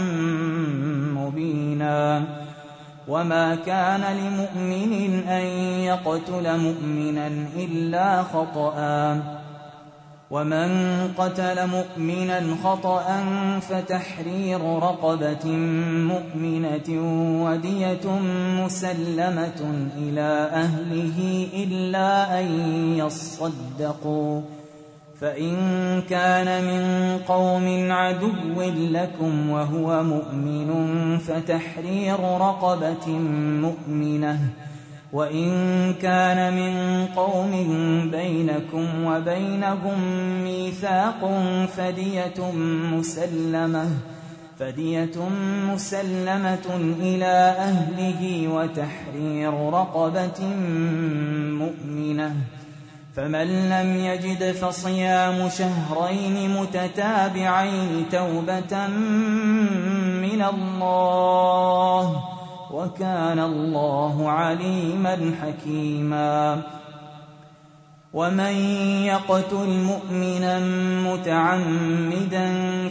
مبينا. وما كان لمؤمن أن يقتل مؤمنا إلا خطأ ومن قتل مؤمنا خطأ فتحرير رقبة مؤمنة ودية مسلمة إلى أهله إلا أن يصدقوا فإن كان من قوم عدو لكم وهو مؤمن فتحرير رقبة مؤمنة وإن كان من قوم بينكم وبينهم ميثاق فدية مسلمة فدية مسلمة إلى أهله وتحرير رقبة مؤمنة فمن لم يجد فصيام شهرين متتابعين توبة من الله وكان الله عليما حكيما. ومن يقتل مؤمنا متعمدا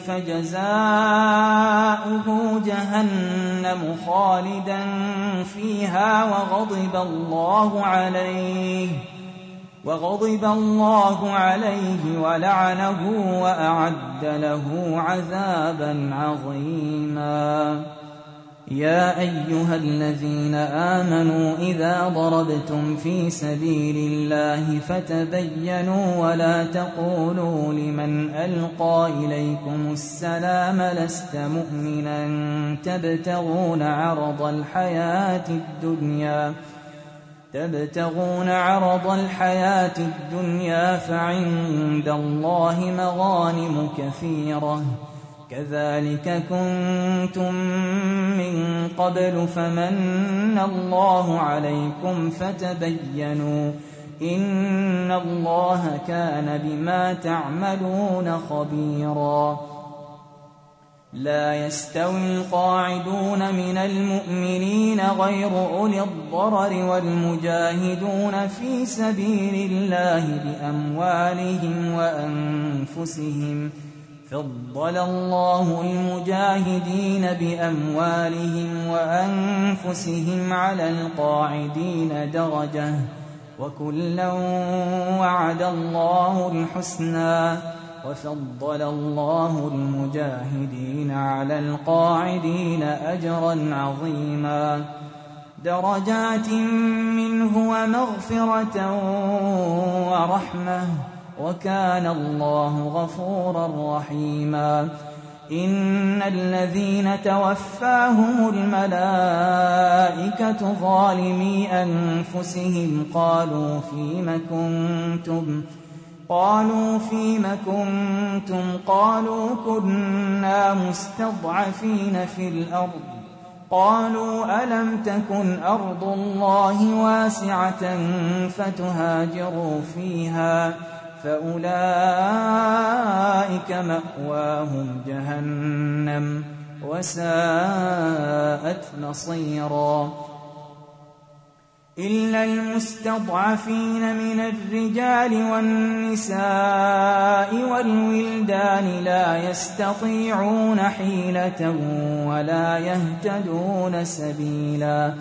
فجزاؤه جهنم خالدا فيها وغضب الله عليه وغضب الله عليه ولعنه وأعد له عذابا عظيما. يا أيها الذين آمنوا إذا ضربتم في سبيل الله فتبينوا ولا تقولوا لمن ألقى إليكم السلام لست مؤمنا تبتغون عرض الحياة الدنيا تبتغون عرض الحياة الدنيا فعند الله مغانم كثيرة كذلك كنتم من قبل فمن الله عليكم فتبينوا إن الله كان بما تعملون خبيرا. لا يستوي القاعدون من المؤمنين غير أولي الضرر والمجاهدون في سبيل الله بأموالهم وأنفسهم فضل الله المجاهدين بأموالهم وأنفسهم على القاعدين درجة وكلا وعد الله الحسنى وفضل الله المجاهدين على القاعدين أجرا عظيما درجات منه ومغفرة ورحمة وكان الله غفورا رحيما إن الذين توفاهم الملائكة ظالمي أنفسهم قالوا فيم كنتم قالوا فيم كنتم قالوا كنا مستضعفين في الأرض قالوا ألم تكن أرض الله واسعة فتهاجروا فيها فأولئك مأواهم جهنم وساءت مصيرا إلا المستضعفين من الرجال والنساء والولدان لا يستطيعون حيلة ولا يهتدون سبيلا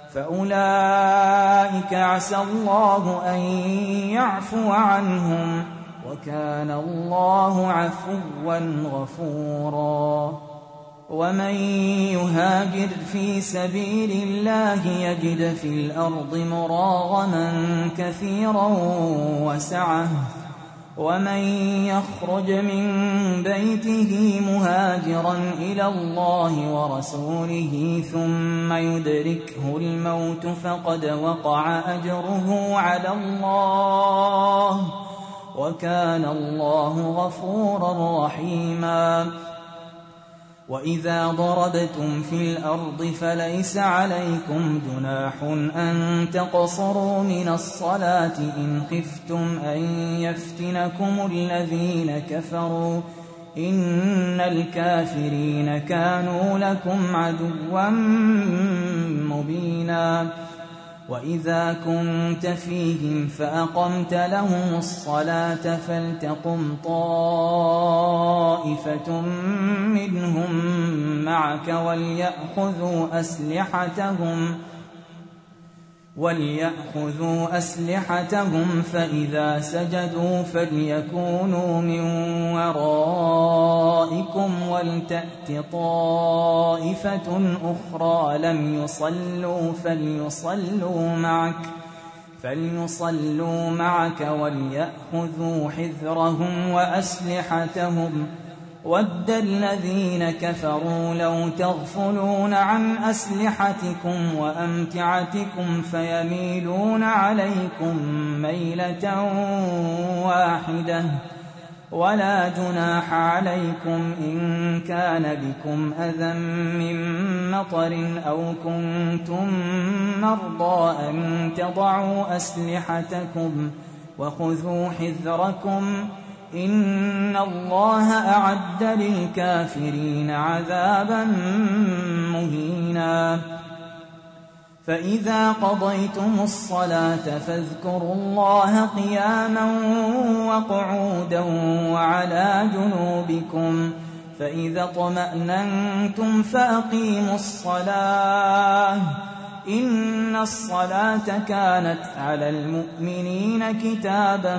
فأولئك عسى الله أن يعفو عنهم وكان الله عفوا غفورا ومن يهاجر في سبيل الله يجد في الأرض مراغما كثيرا وسعة ومن يخرج من بيته مهاجرا إلى الله ورسوله ثم يدركه الموت فقد وقع أجره على الله وكان الله غفورا رحيما وإذا ضربتم في الأرض فليس عليكم جناح أن تقصروا من الصلاة إن خفتم أن يفتنكم الذين كفروا إن الكافرين كانوا لكم عدوا مبينا وإذا كنت فيهم فأقمت لهم الصلاة فلتقم طائفة منهم معك وليأخذوا أسلحتهم وليأخذوا أسلحتهم فإذا سجدوا فليكونوا من ورائكم ولتأت طائفة أخرى لم يصلوا فليصلوا معك فليصلوا معك وليأخذوا حذرهم وأسلحتهم ود الذين كفروا لو تغفلون عن أسلحتكم وأمتعتكم فيميلون عليكم ميلة واحدة ولا جناح عليكم إن كان بكم أذى من مطر أو كنتم مرضى أن تضعوا أسلحتكم وخذوا حذركم إن الله أعد للكافرين عذابا مهينا فإذا قضيتم الصلاة فاذكروا الله قياما وقعودا وعلى جنوبكم فإذا اطمأننتم فأقيموا الصلاة إن الصلاة كانت على المؤمنين كتابا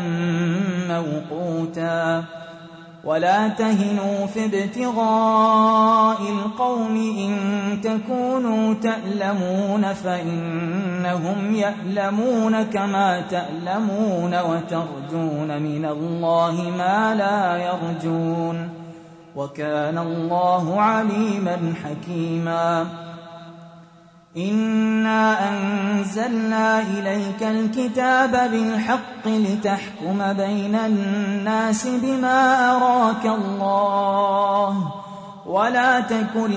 موقوتا ولا تهنوا في ابتغاء القوم إن تكونوا تألمون فإنهم يألمون كما تألمون وترجون من الله ما لا يرجون وكان الله عليما حكيما إنا أنزلنا إليك الكتاب بالحق لتحكم بين الناس بما أراك الله ولا تكن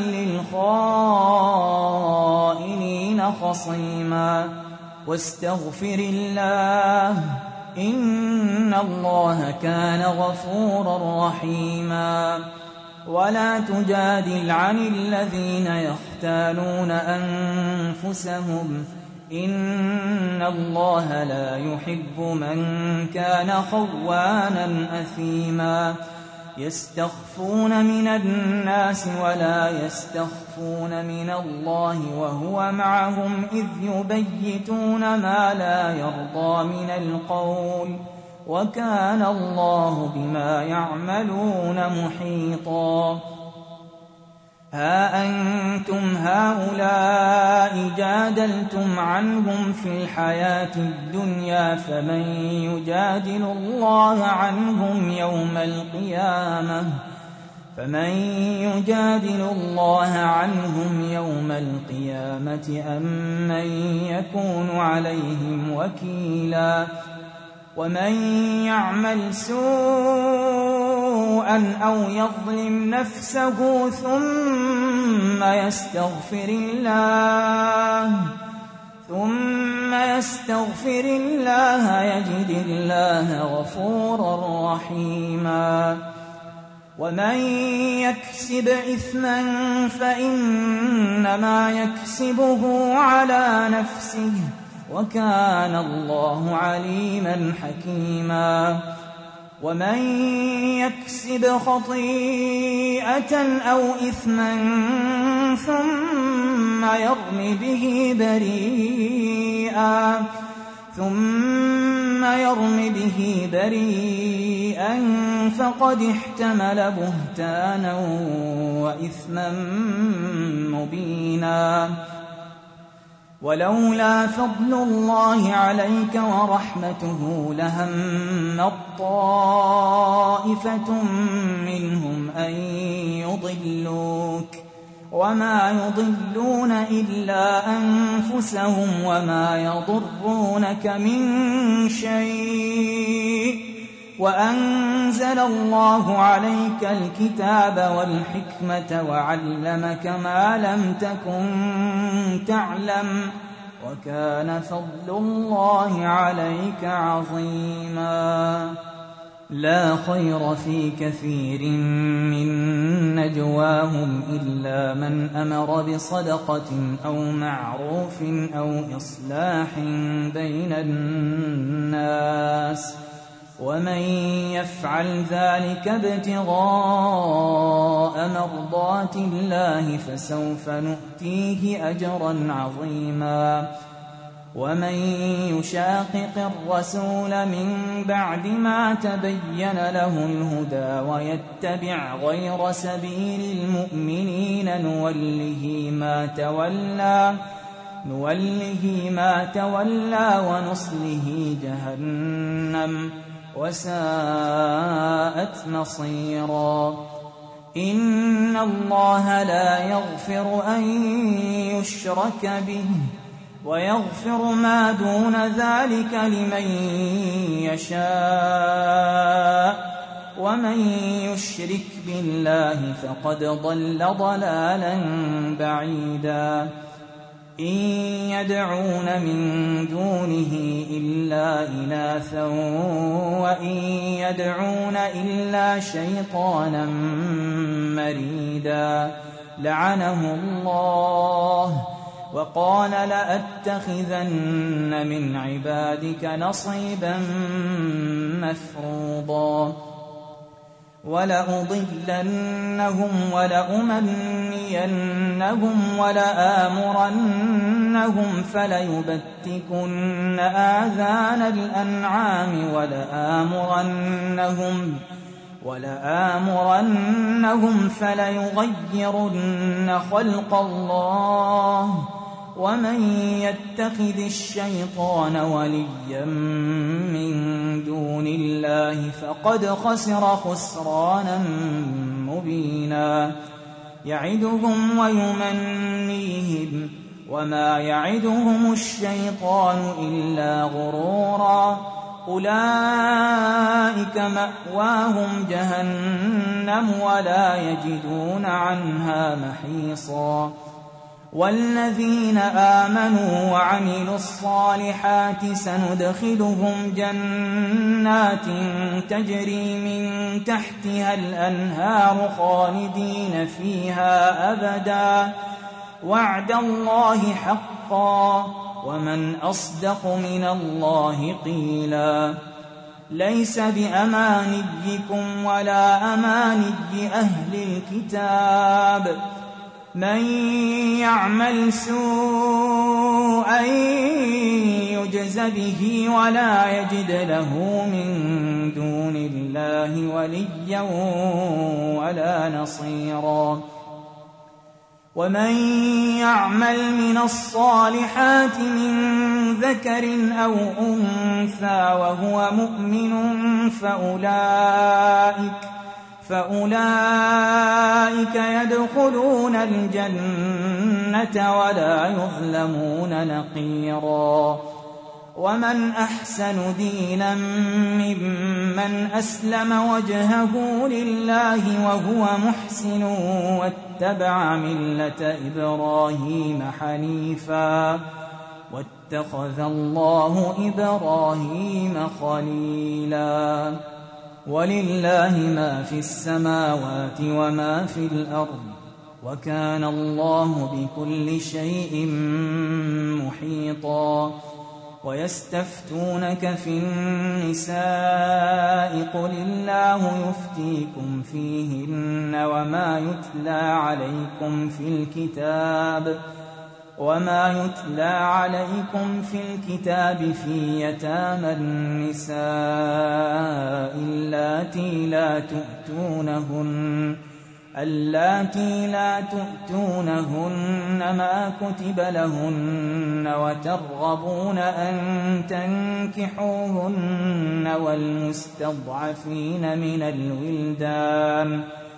للخائنين خصيما واستغفر الله إن الله كان غفورا رحيما ولا تجادل عن الذين يختانون أنفسهم إن الله لا يحب من كان خوانا أثيما يستخفون من الناس ولا يستخفون من الله وهو معهم إذ يبيتون ما لا يرضى من القول وكان الله بما يعملون محيطا ها أنتم هؤلاء جادلتم عنهم في الحياة الدنيا فمن يجادل الله عنهم يوم القيامة فمن يجادل الله عنهم يوم القيامة أم من يكون عليهم وكيلا ومن يعمل سوءا أو يظلم نفسه ثم يستغفر الله ثم يستغفر الله يجد الله غفورا رحيما ومن يكسب إثما فإنما يكسبه على نفسه وكان الله عليما حكيما ومن يكسب خطيئة أو إثما ثم يرم به بريئا ثم يرم به بريئا فقد احتمل بهتانا وإثما مبينا ولولا فضل الله عليك ورحمته لهم طائفة منهم أن يضلوك وما يضلون إلا أنفسهم وما يضرونك من شيء وأنزل الله عليك الكتاب والحكمة وعلمك ما لم تكن تعلم وكان فضل الله عليك عظيما لا خير في كثير من نجواهم إلا من أمر بصدقة أو معروف أو إصلاح بين الناس ومن يفعل ذلك ابتغاء مرضات الله فسوف نؤتيه أجرا عظيما ومن يشاقق الرسول من بعد ما تبين له الهدى ويتبع غير سبيل المؤمنين نوله ما تولى نوله ما تولى ونصله جهنم وساءت مصيرا إن الله لا يغفر أن يشرك به ويغفر ما دون ذلك لمن يشاء ومن يشرك بالله فقد ضل ضلالا بعيدا إن يدعون من دونه إلا إناثا وإن يدعون إلا شيطانا مريدا لعنه الله وقال لأتخذن من عبادك نصيبا مفروضا ولأضلنهم ولأمنينهم ولآمرنهم فليبتكن آذان الأنعام ولآمرنهم ولآمرنهم فليغيرن خلق الله ومن يتخذ الشيطان وليا من دون الله فقد خسر خسرانا مبينا يعدهم ويمنيهم وما يعدهم الشيطان إلا غرورا أولئك مأواهم جهنم ولا يجدون عنها محيصا والذين آمنوا وعملوا الصالحات سندخلهم جنات تجري من تحتها الأنهار خالدين فيها أبدا وعد الله حقا ومن أصدق من الله قيلا ليس بأمانيكم ولا أماني أهل الكتاب من يعمل سوءا يجز به ولا يجد له من دون الله وليا ولا نصيرا ومن يعمل من الصالحات من ذكر أو أنثى وهو مؤمن فأولئك فأولئك يدخلون الجنة ولا يظلمون نقيرا ومن أحسن دينا ممن أسلم وجهه لله وهو محسن واتبع ملة إبراهيم حنيفا واتخذ الله إبراهيم خليلا ولله ما في السماوات وما في الأرض وكان الله بكل شيء محيطا ويستفتونك في النساء قل الله يفتيكم فيهن وما يتلى عليكم في الكتاب وما يتلى عليكم في الكتاب في يتامى النساء اللاتي لا تؤتونهن اللاتي لا تؤتونهن ما كتب لهن وترغبون أن تنكحوهن والمستضعفين من الولدان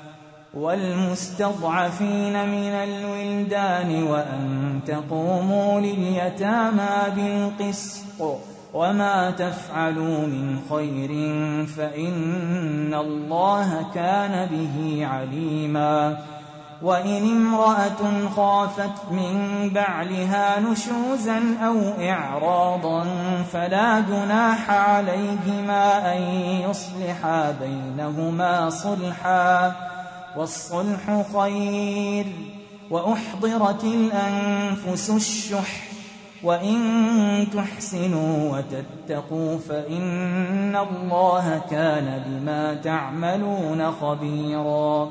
والمستضعفين من الولدان وأن تقوموا لليتامى بالقسط وما تفعلوا من خير فإن الله كان به عليما وإن امرأة خافت من بعلها نشوزا أو إعراضا فلا جناح عليهما أن يصلحا بينهما صلحا والصلح خير وأحضرت الأنفس الشح وإن تحسنوا وتتقوا فإن الله كان بما تعملون خبيرا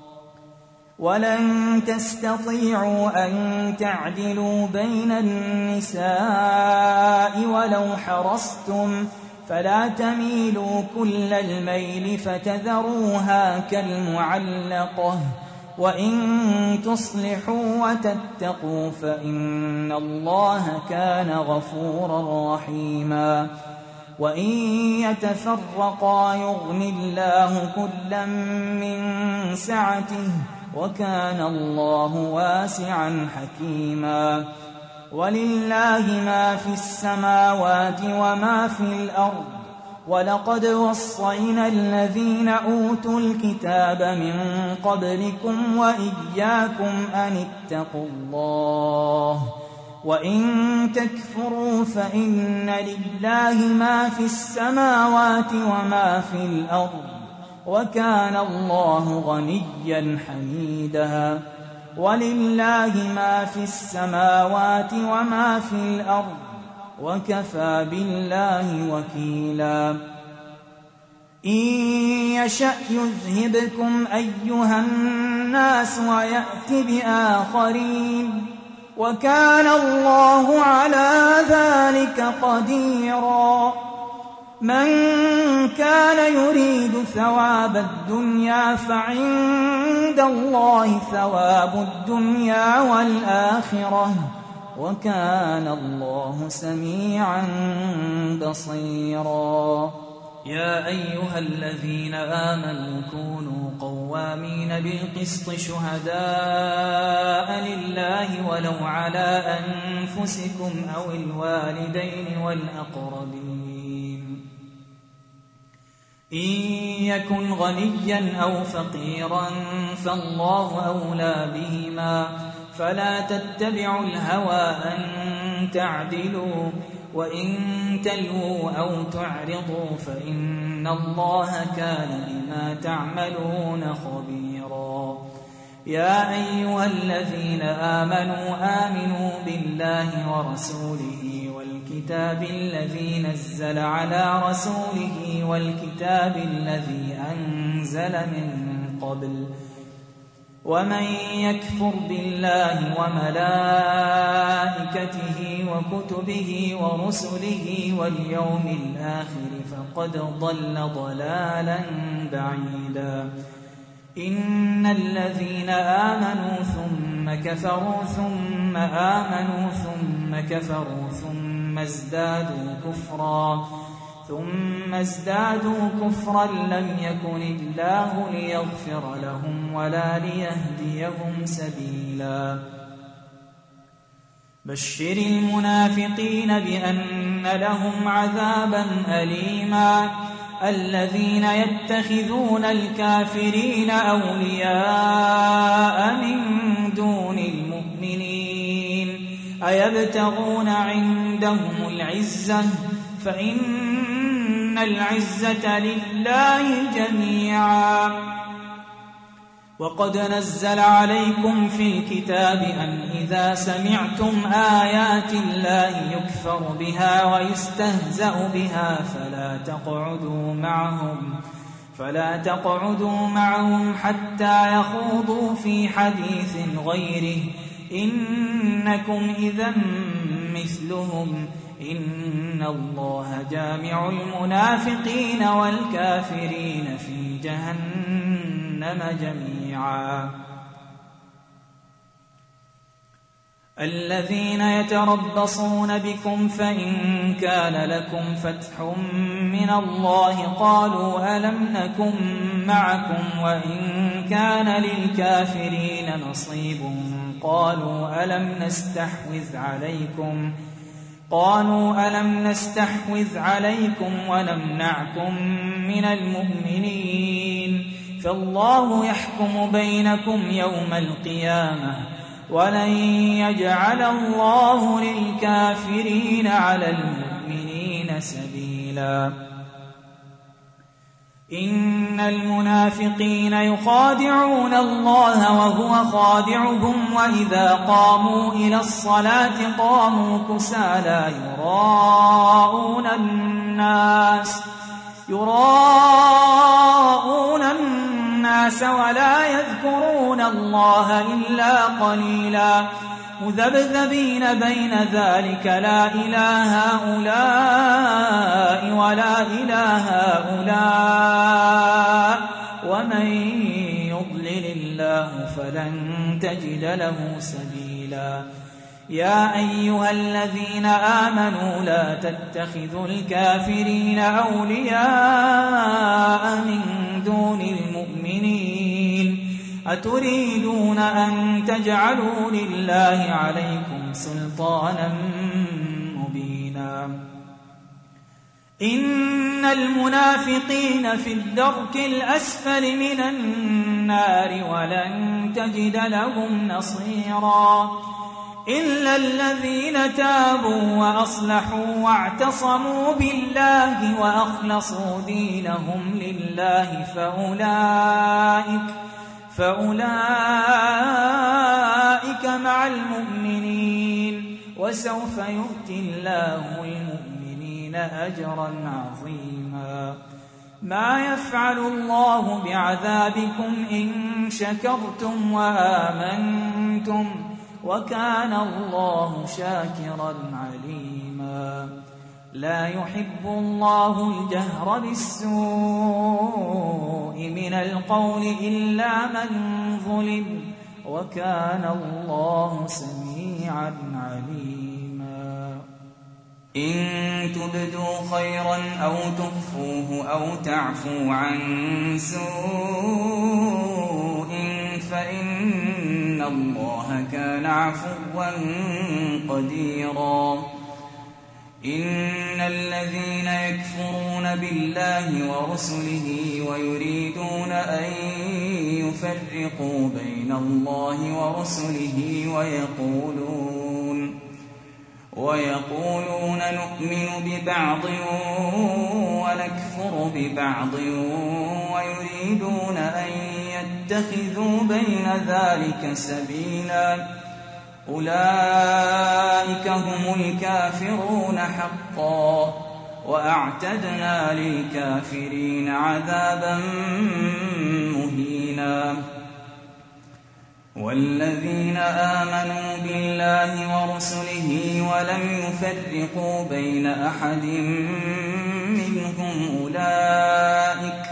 ولن تستطيعوا أن تعدلوا بين النساء ولو حرصتم فلا تميلوا كل الميل فتذروها كالمعلقة وإن تصلحوا وتتقوا فإن الله كان غفورا رحيما وإن يتفرقا يغني الله كلا من سعته وكان الله واسعا حكيما ولله ما في السماوات وما في الأرض ولقد وصينا الذين أوتوا الكتاب من قبلكم وإياكم أن اتقوا الله وإن تكفروا فإن لله ما في السماوات وما في الأرض وكان الله غنيا حميدا ولله ما في السماوات وما في الأرض وكفى بالله وكيلا إن يشأ يذهبكم أيها الناس ويأت بآخرين وكان الله على ذلك قديرا من كان يريد ثواب الدنيا فعند الله ثواب الدنيا والآخرة وكان الله سميعا بصيرا يا أيها الذين آمنوا كونوا قوامين بالقسط شهداء لله ولو على أنفسكم أو الوالدين والأقربين إن يكن غنيا أو فقيرا فالله أولى بهما فلا تتبعوا الهوى أن تعدلوا وإن تلووا أو تعرضوا فإن الله كان بما تعملون خبيرا يا أيها الذين آمنوا آمنوا بالله ورسوله والكتاب الكتاب الذي نزل على رسوله والكتاب الذي أنزل من قبل ومن يكفر بالله وملائكته وكتبه ورسله واليوم الآخر فقد ضل ضلالا بعيدا إن الذين آمنوا ثم كفروا ثم آمنوا ثم كفروا ثم ازدادوا كفرا ثم ازدادوا كفرا لم يكن الله ليغفر لهم ولا ليهديهم سبيلا بشر المنافقين بأن لهم عذابا أليما الذين يتخذون الكافرين أولياء من دون المؤمنين أيبتغون عندهم العزة فإن العزة لله جميعا وقد نزل عليكم في الكتاب أن إذا سمعتم آيات الله يكفر بها ويستهزأ بها فلا تقعدوا معهم فلا تقعدوا معهم حتى يخوضوا في حديث غيره إنكم إذا مثلهم إن الله جامع المنافقين والكافرين في جهنم جميعا الذين يتربصون بكم فإن كان لكم فتح من الله قالوا ألم نكن معكم وإن كان للكافرين نصيب قالوا ألم نستحوذ عليكم قالوا ألم نستحوذ عليكم ونمنعكم من المؤمنين فالله يحكم بينكم يوم القيامة ولن يجعل الله للكافرين على المؤمنين سبيلا إن المنافقين يخادعون الله وهو خادعهم وإذا قاموا إلى الصلاة قاموا كسالى يراءون الناس يراءون الناس ولا يذكرون الله إلا قليلا مذبذبين بين ذلك لا إله هؤلاء ولا إله هؤلاء ومن يضلل الله فلن تجد له سبيلا يا أيها الذين آمنوا لا تتخذوا الكافرين أولياء من دون المؤمنين أتريدون أن تجعلوا لله عليكم سلطانا مبينا إن المنافقين في الدرك الأسفل من النار ولن تجد لهم نصيرا إلا الذين تابوا وأصلحوا واعتصموا بالله وأخلصوا دينهم لله فأولئك فأولئك مع المؤمنين وسوف يؤتي الله المؤمنين أجرا عظيما ما يفعل الله بعذابكم إن شكرتم وآمنتم وكان الله شاكرا عليما لا يحب الله الجهر بالسوء من القول إلا من ظلم وكان الله سميعا عليما إن تبدوا خيرا أو تخفوه أو تعفوا عن سوء فإن الله كان عفوا قديرا إن الذين يكفرون بالله ورسله ويريدون أن يفرقوا بين الله ورسله ويقولون ويقولون نؤمن ببعض ونكفر ببعض ويريدون أن يتخذوا بين ذلك سبيلا أولئك هم الكافرون حقا وأعتدنا للكافرين عذابا مهينا والذين آمنوا بالله ورسله ولم يفرقوا بين أحد منهم أولئك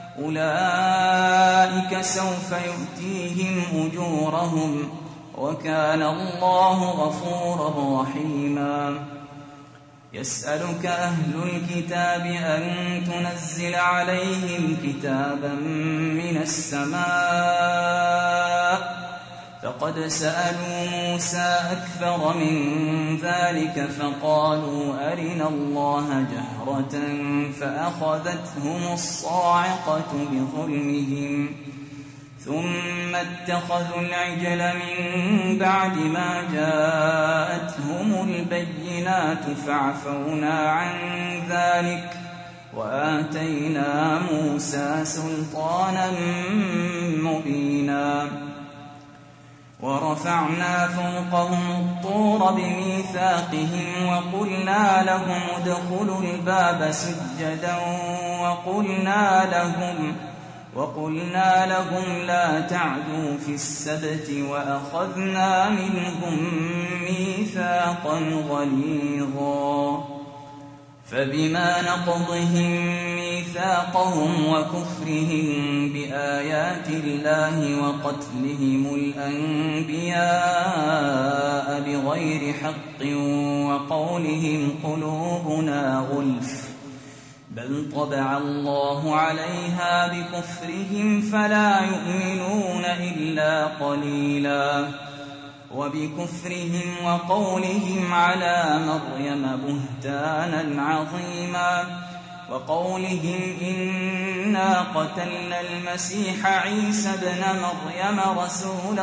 أولئك سوف يؤتيهم أجورهم وكان الله غفورا رحيما يسألك أهل الكتاب أن تنزل عليهم كتابا من السماء فقد سألوا موسى أكثر من ذلك فقالوا أرنا الله جهرة فأخذتهم الصاعقة بظلمهم ثم اتخذوا العجل من بعد ما جاءتهم البينات فعفونا عن ذلك وآتينا موسى سلطانا مبينا ورفعنا فوقهم الطور بميثاقهم وقلنا لهم ادخلوا الباب سجدا وقلنا لهم وقلنا لهم لا تعدوا في السبت وأخذنا منهم ميثاقا غليظا فبما نقضهم ميثاقهم وكفرهم بآيات الله وقتلهم الأنبياء بغير حق وقولهم قلوبنا غلف بل طبع الله عليها بكفرهم فلا يؤمنون إلا قليلا وبكفرهم وقولهم على مريم بهتانا عظيما وقولهم إنا قتلنا المسيح عيسى ابن مريم رسول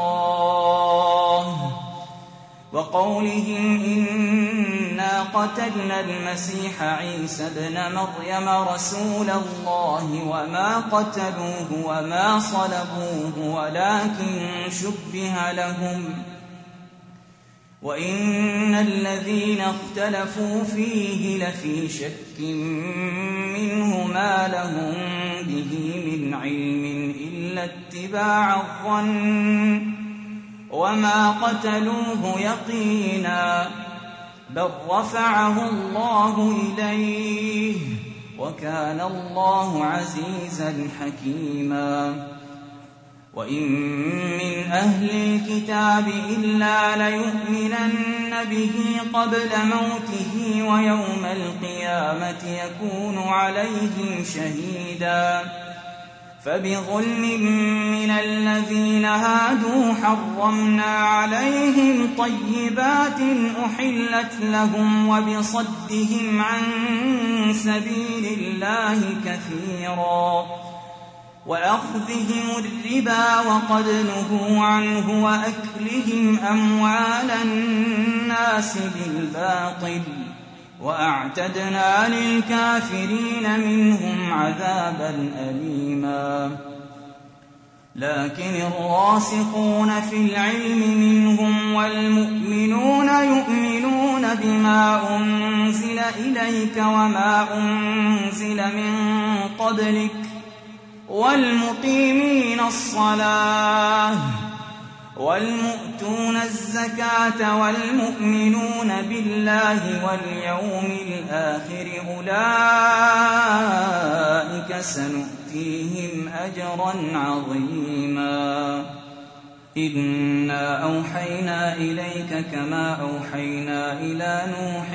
الله وقولهم إنا قتلنا المسيح عيسى ابن مريم رسول الله وما قتلوه وما صلبوه ولكن شبه لهم وإن الذين اختلفوا فيه لفي شك منه ما لهم به من علم إلا اتباع الظن وما قتلوه يقينا بل رفعه الله إليه وكان الله عزيزا حكيما وإن من أهل الكتاب إلا ليؤمنن به قبل موته ويوم القيامة يكون عليهم شهيدا فبظلم من الذين هادوا حرمنا عليهم طيبات أحلت لهم وبصدهم عن سبيل الله كثيرا وأخذهم الربا وقد نهوا عنه وأكلهم أموال الناس بالباطل وأعتدنا للكافرين منهم عذابا أليما لكن الراسخون في العلم منهم والمؤمنون يؤمنون بما أنزل إليك وما أنزل من قبلك والمقيمين الصلاة والمؤتون الزكاة والمؤمنون بالله واليوم الآخر أولئك سنؤتيهم أجرا عظيما إنا أوحينا إليك كما أوحينا إلى نوح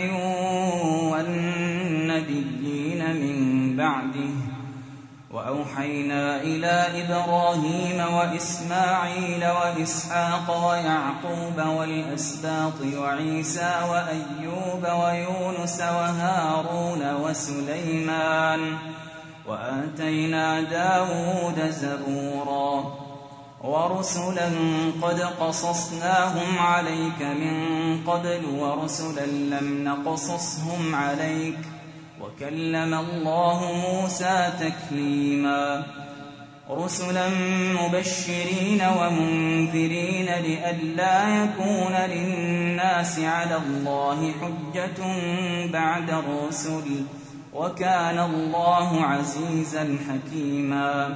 والنبيين من بعده وأوحينا إلى إبراهيم وإسماعيل وإسحاق ويعقوب والأسباط وعيسى وأيوب ويونس وهارون وسليمان وآتينا داود زبورا ورسلا قد قصصناهم عليك من قبل ورسلا لم نقصصهم عليك وكلم الله موسى تكليما رسلا مبشرين ومنذرين لئلا يكون للناس على الله حجة بعد الرسل وكان الله عزيزا حكيما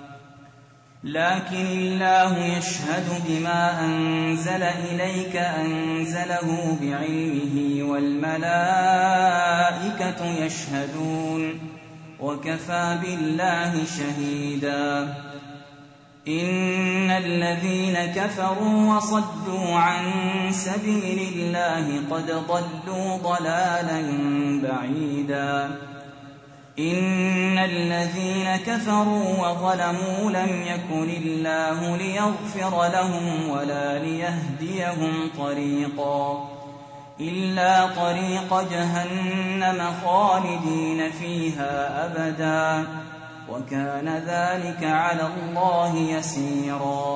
لكن الله يشهد بما أنزل إليك أنزله بعلمه والملائكة يشهدون وكفى بالله شهيدا إن الذين كفروا وصدوا عن سبيل الله قد ضلوا ضلالا بعيدا إن الذين كفروا وظلموا لم يكن الله ليغفر لهم ولا ليهديهم طريقا إلا طريق جهنم خالدين فيها أبدا وكان ذلك على الله يسيرا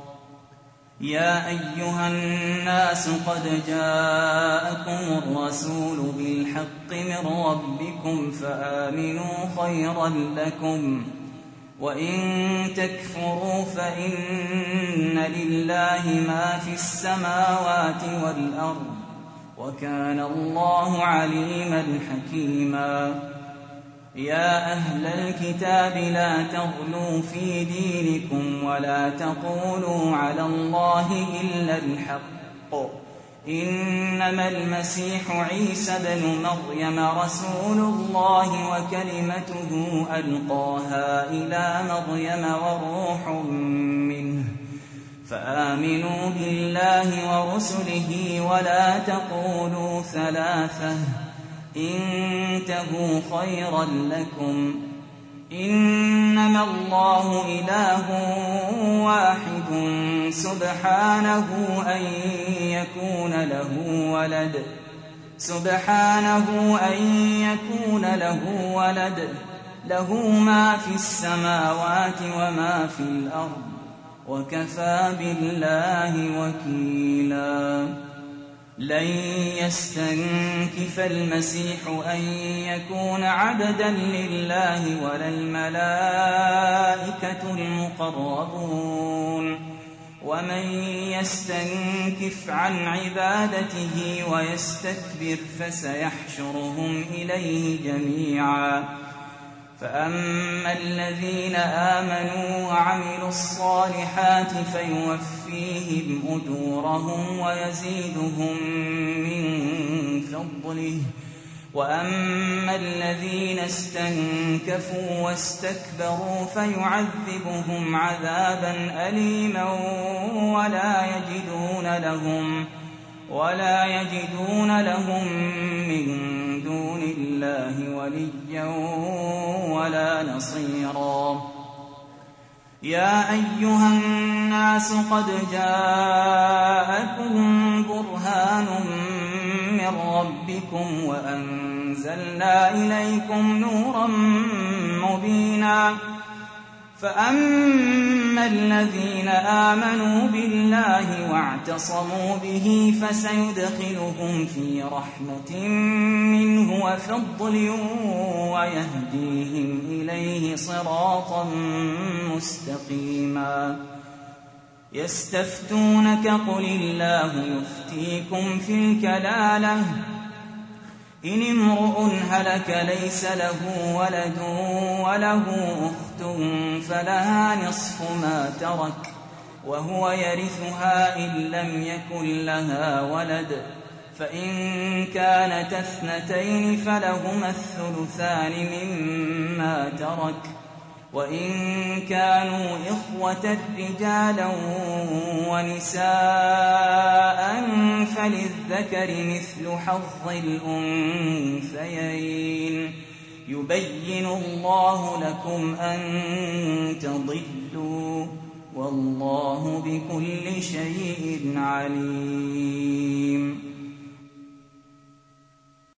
يا أيها الناس قد جاءكم الرسول بالحق من ربكم فآمنوا خيرا لكم وإن تكفروا فإن لله ما في السماوات والأرض وكان الله عليما حكيما يا أهل الكتاب لا تغلوا في دينكم ولا تقولوا على الله إلا الحق إنما المسيح عيسى بن مريم رسول الله وكلمته ألقاها إلى مريم وروح منه فآمنوا بالله ورسله ولا تقولوا ثلاثة انتهوا خيرا لكم إنما الله إله واحد سبحانه أن يكون له ولد سبحانه أن يكون له ولد له ما في السماوات وما في الأرض وكفى بالله وكيلا لن يستنكف المسيح أن يكون عبدا لله ولا الملائكة المقربون ومن يستنكف عن عبادته ويستكبر فسيحشرهم إليه جميعا فأما الذين آمنوا وعملوا الصالحات فيوفيهم أجورهم ويزيدهم من فضله وأما الذين استنكفوا واستكبروا فيعذبهم عذابا أليما ولا يجدون لهم ولا يجدون لهم من دون الله وليا ولا نصيرا يا أيها الناس قد جاءكم برهان من ربكم وأنزلنا إليكم نورا مبينا فأما الذين آمنوا بالله واعتصموا به فسيدخلهم في رحمة منه وفضل ويهديهم إليه صراطا مستقيما يستفتونك قل الله يفتيكم في الكلالة إن امرؤ هلك ليس له ولد وله أخت فلها نصف ما ترك وهو يرثها إن لم يكن لها ولد فإن كانت اثنتين فلهما الثلثان مما ترك وإن كانوا إخوة رجالا ونساء فللذكر مثل حظ الأنثيين يبين الله لكم أن تضلوا والله بكل شيء عليم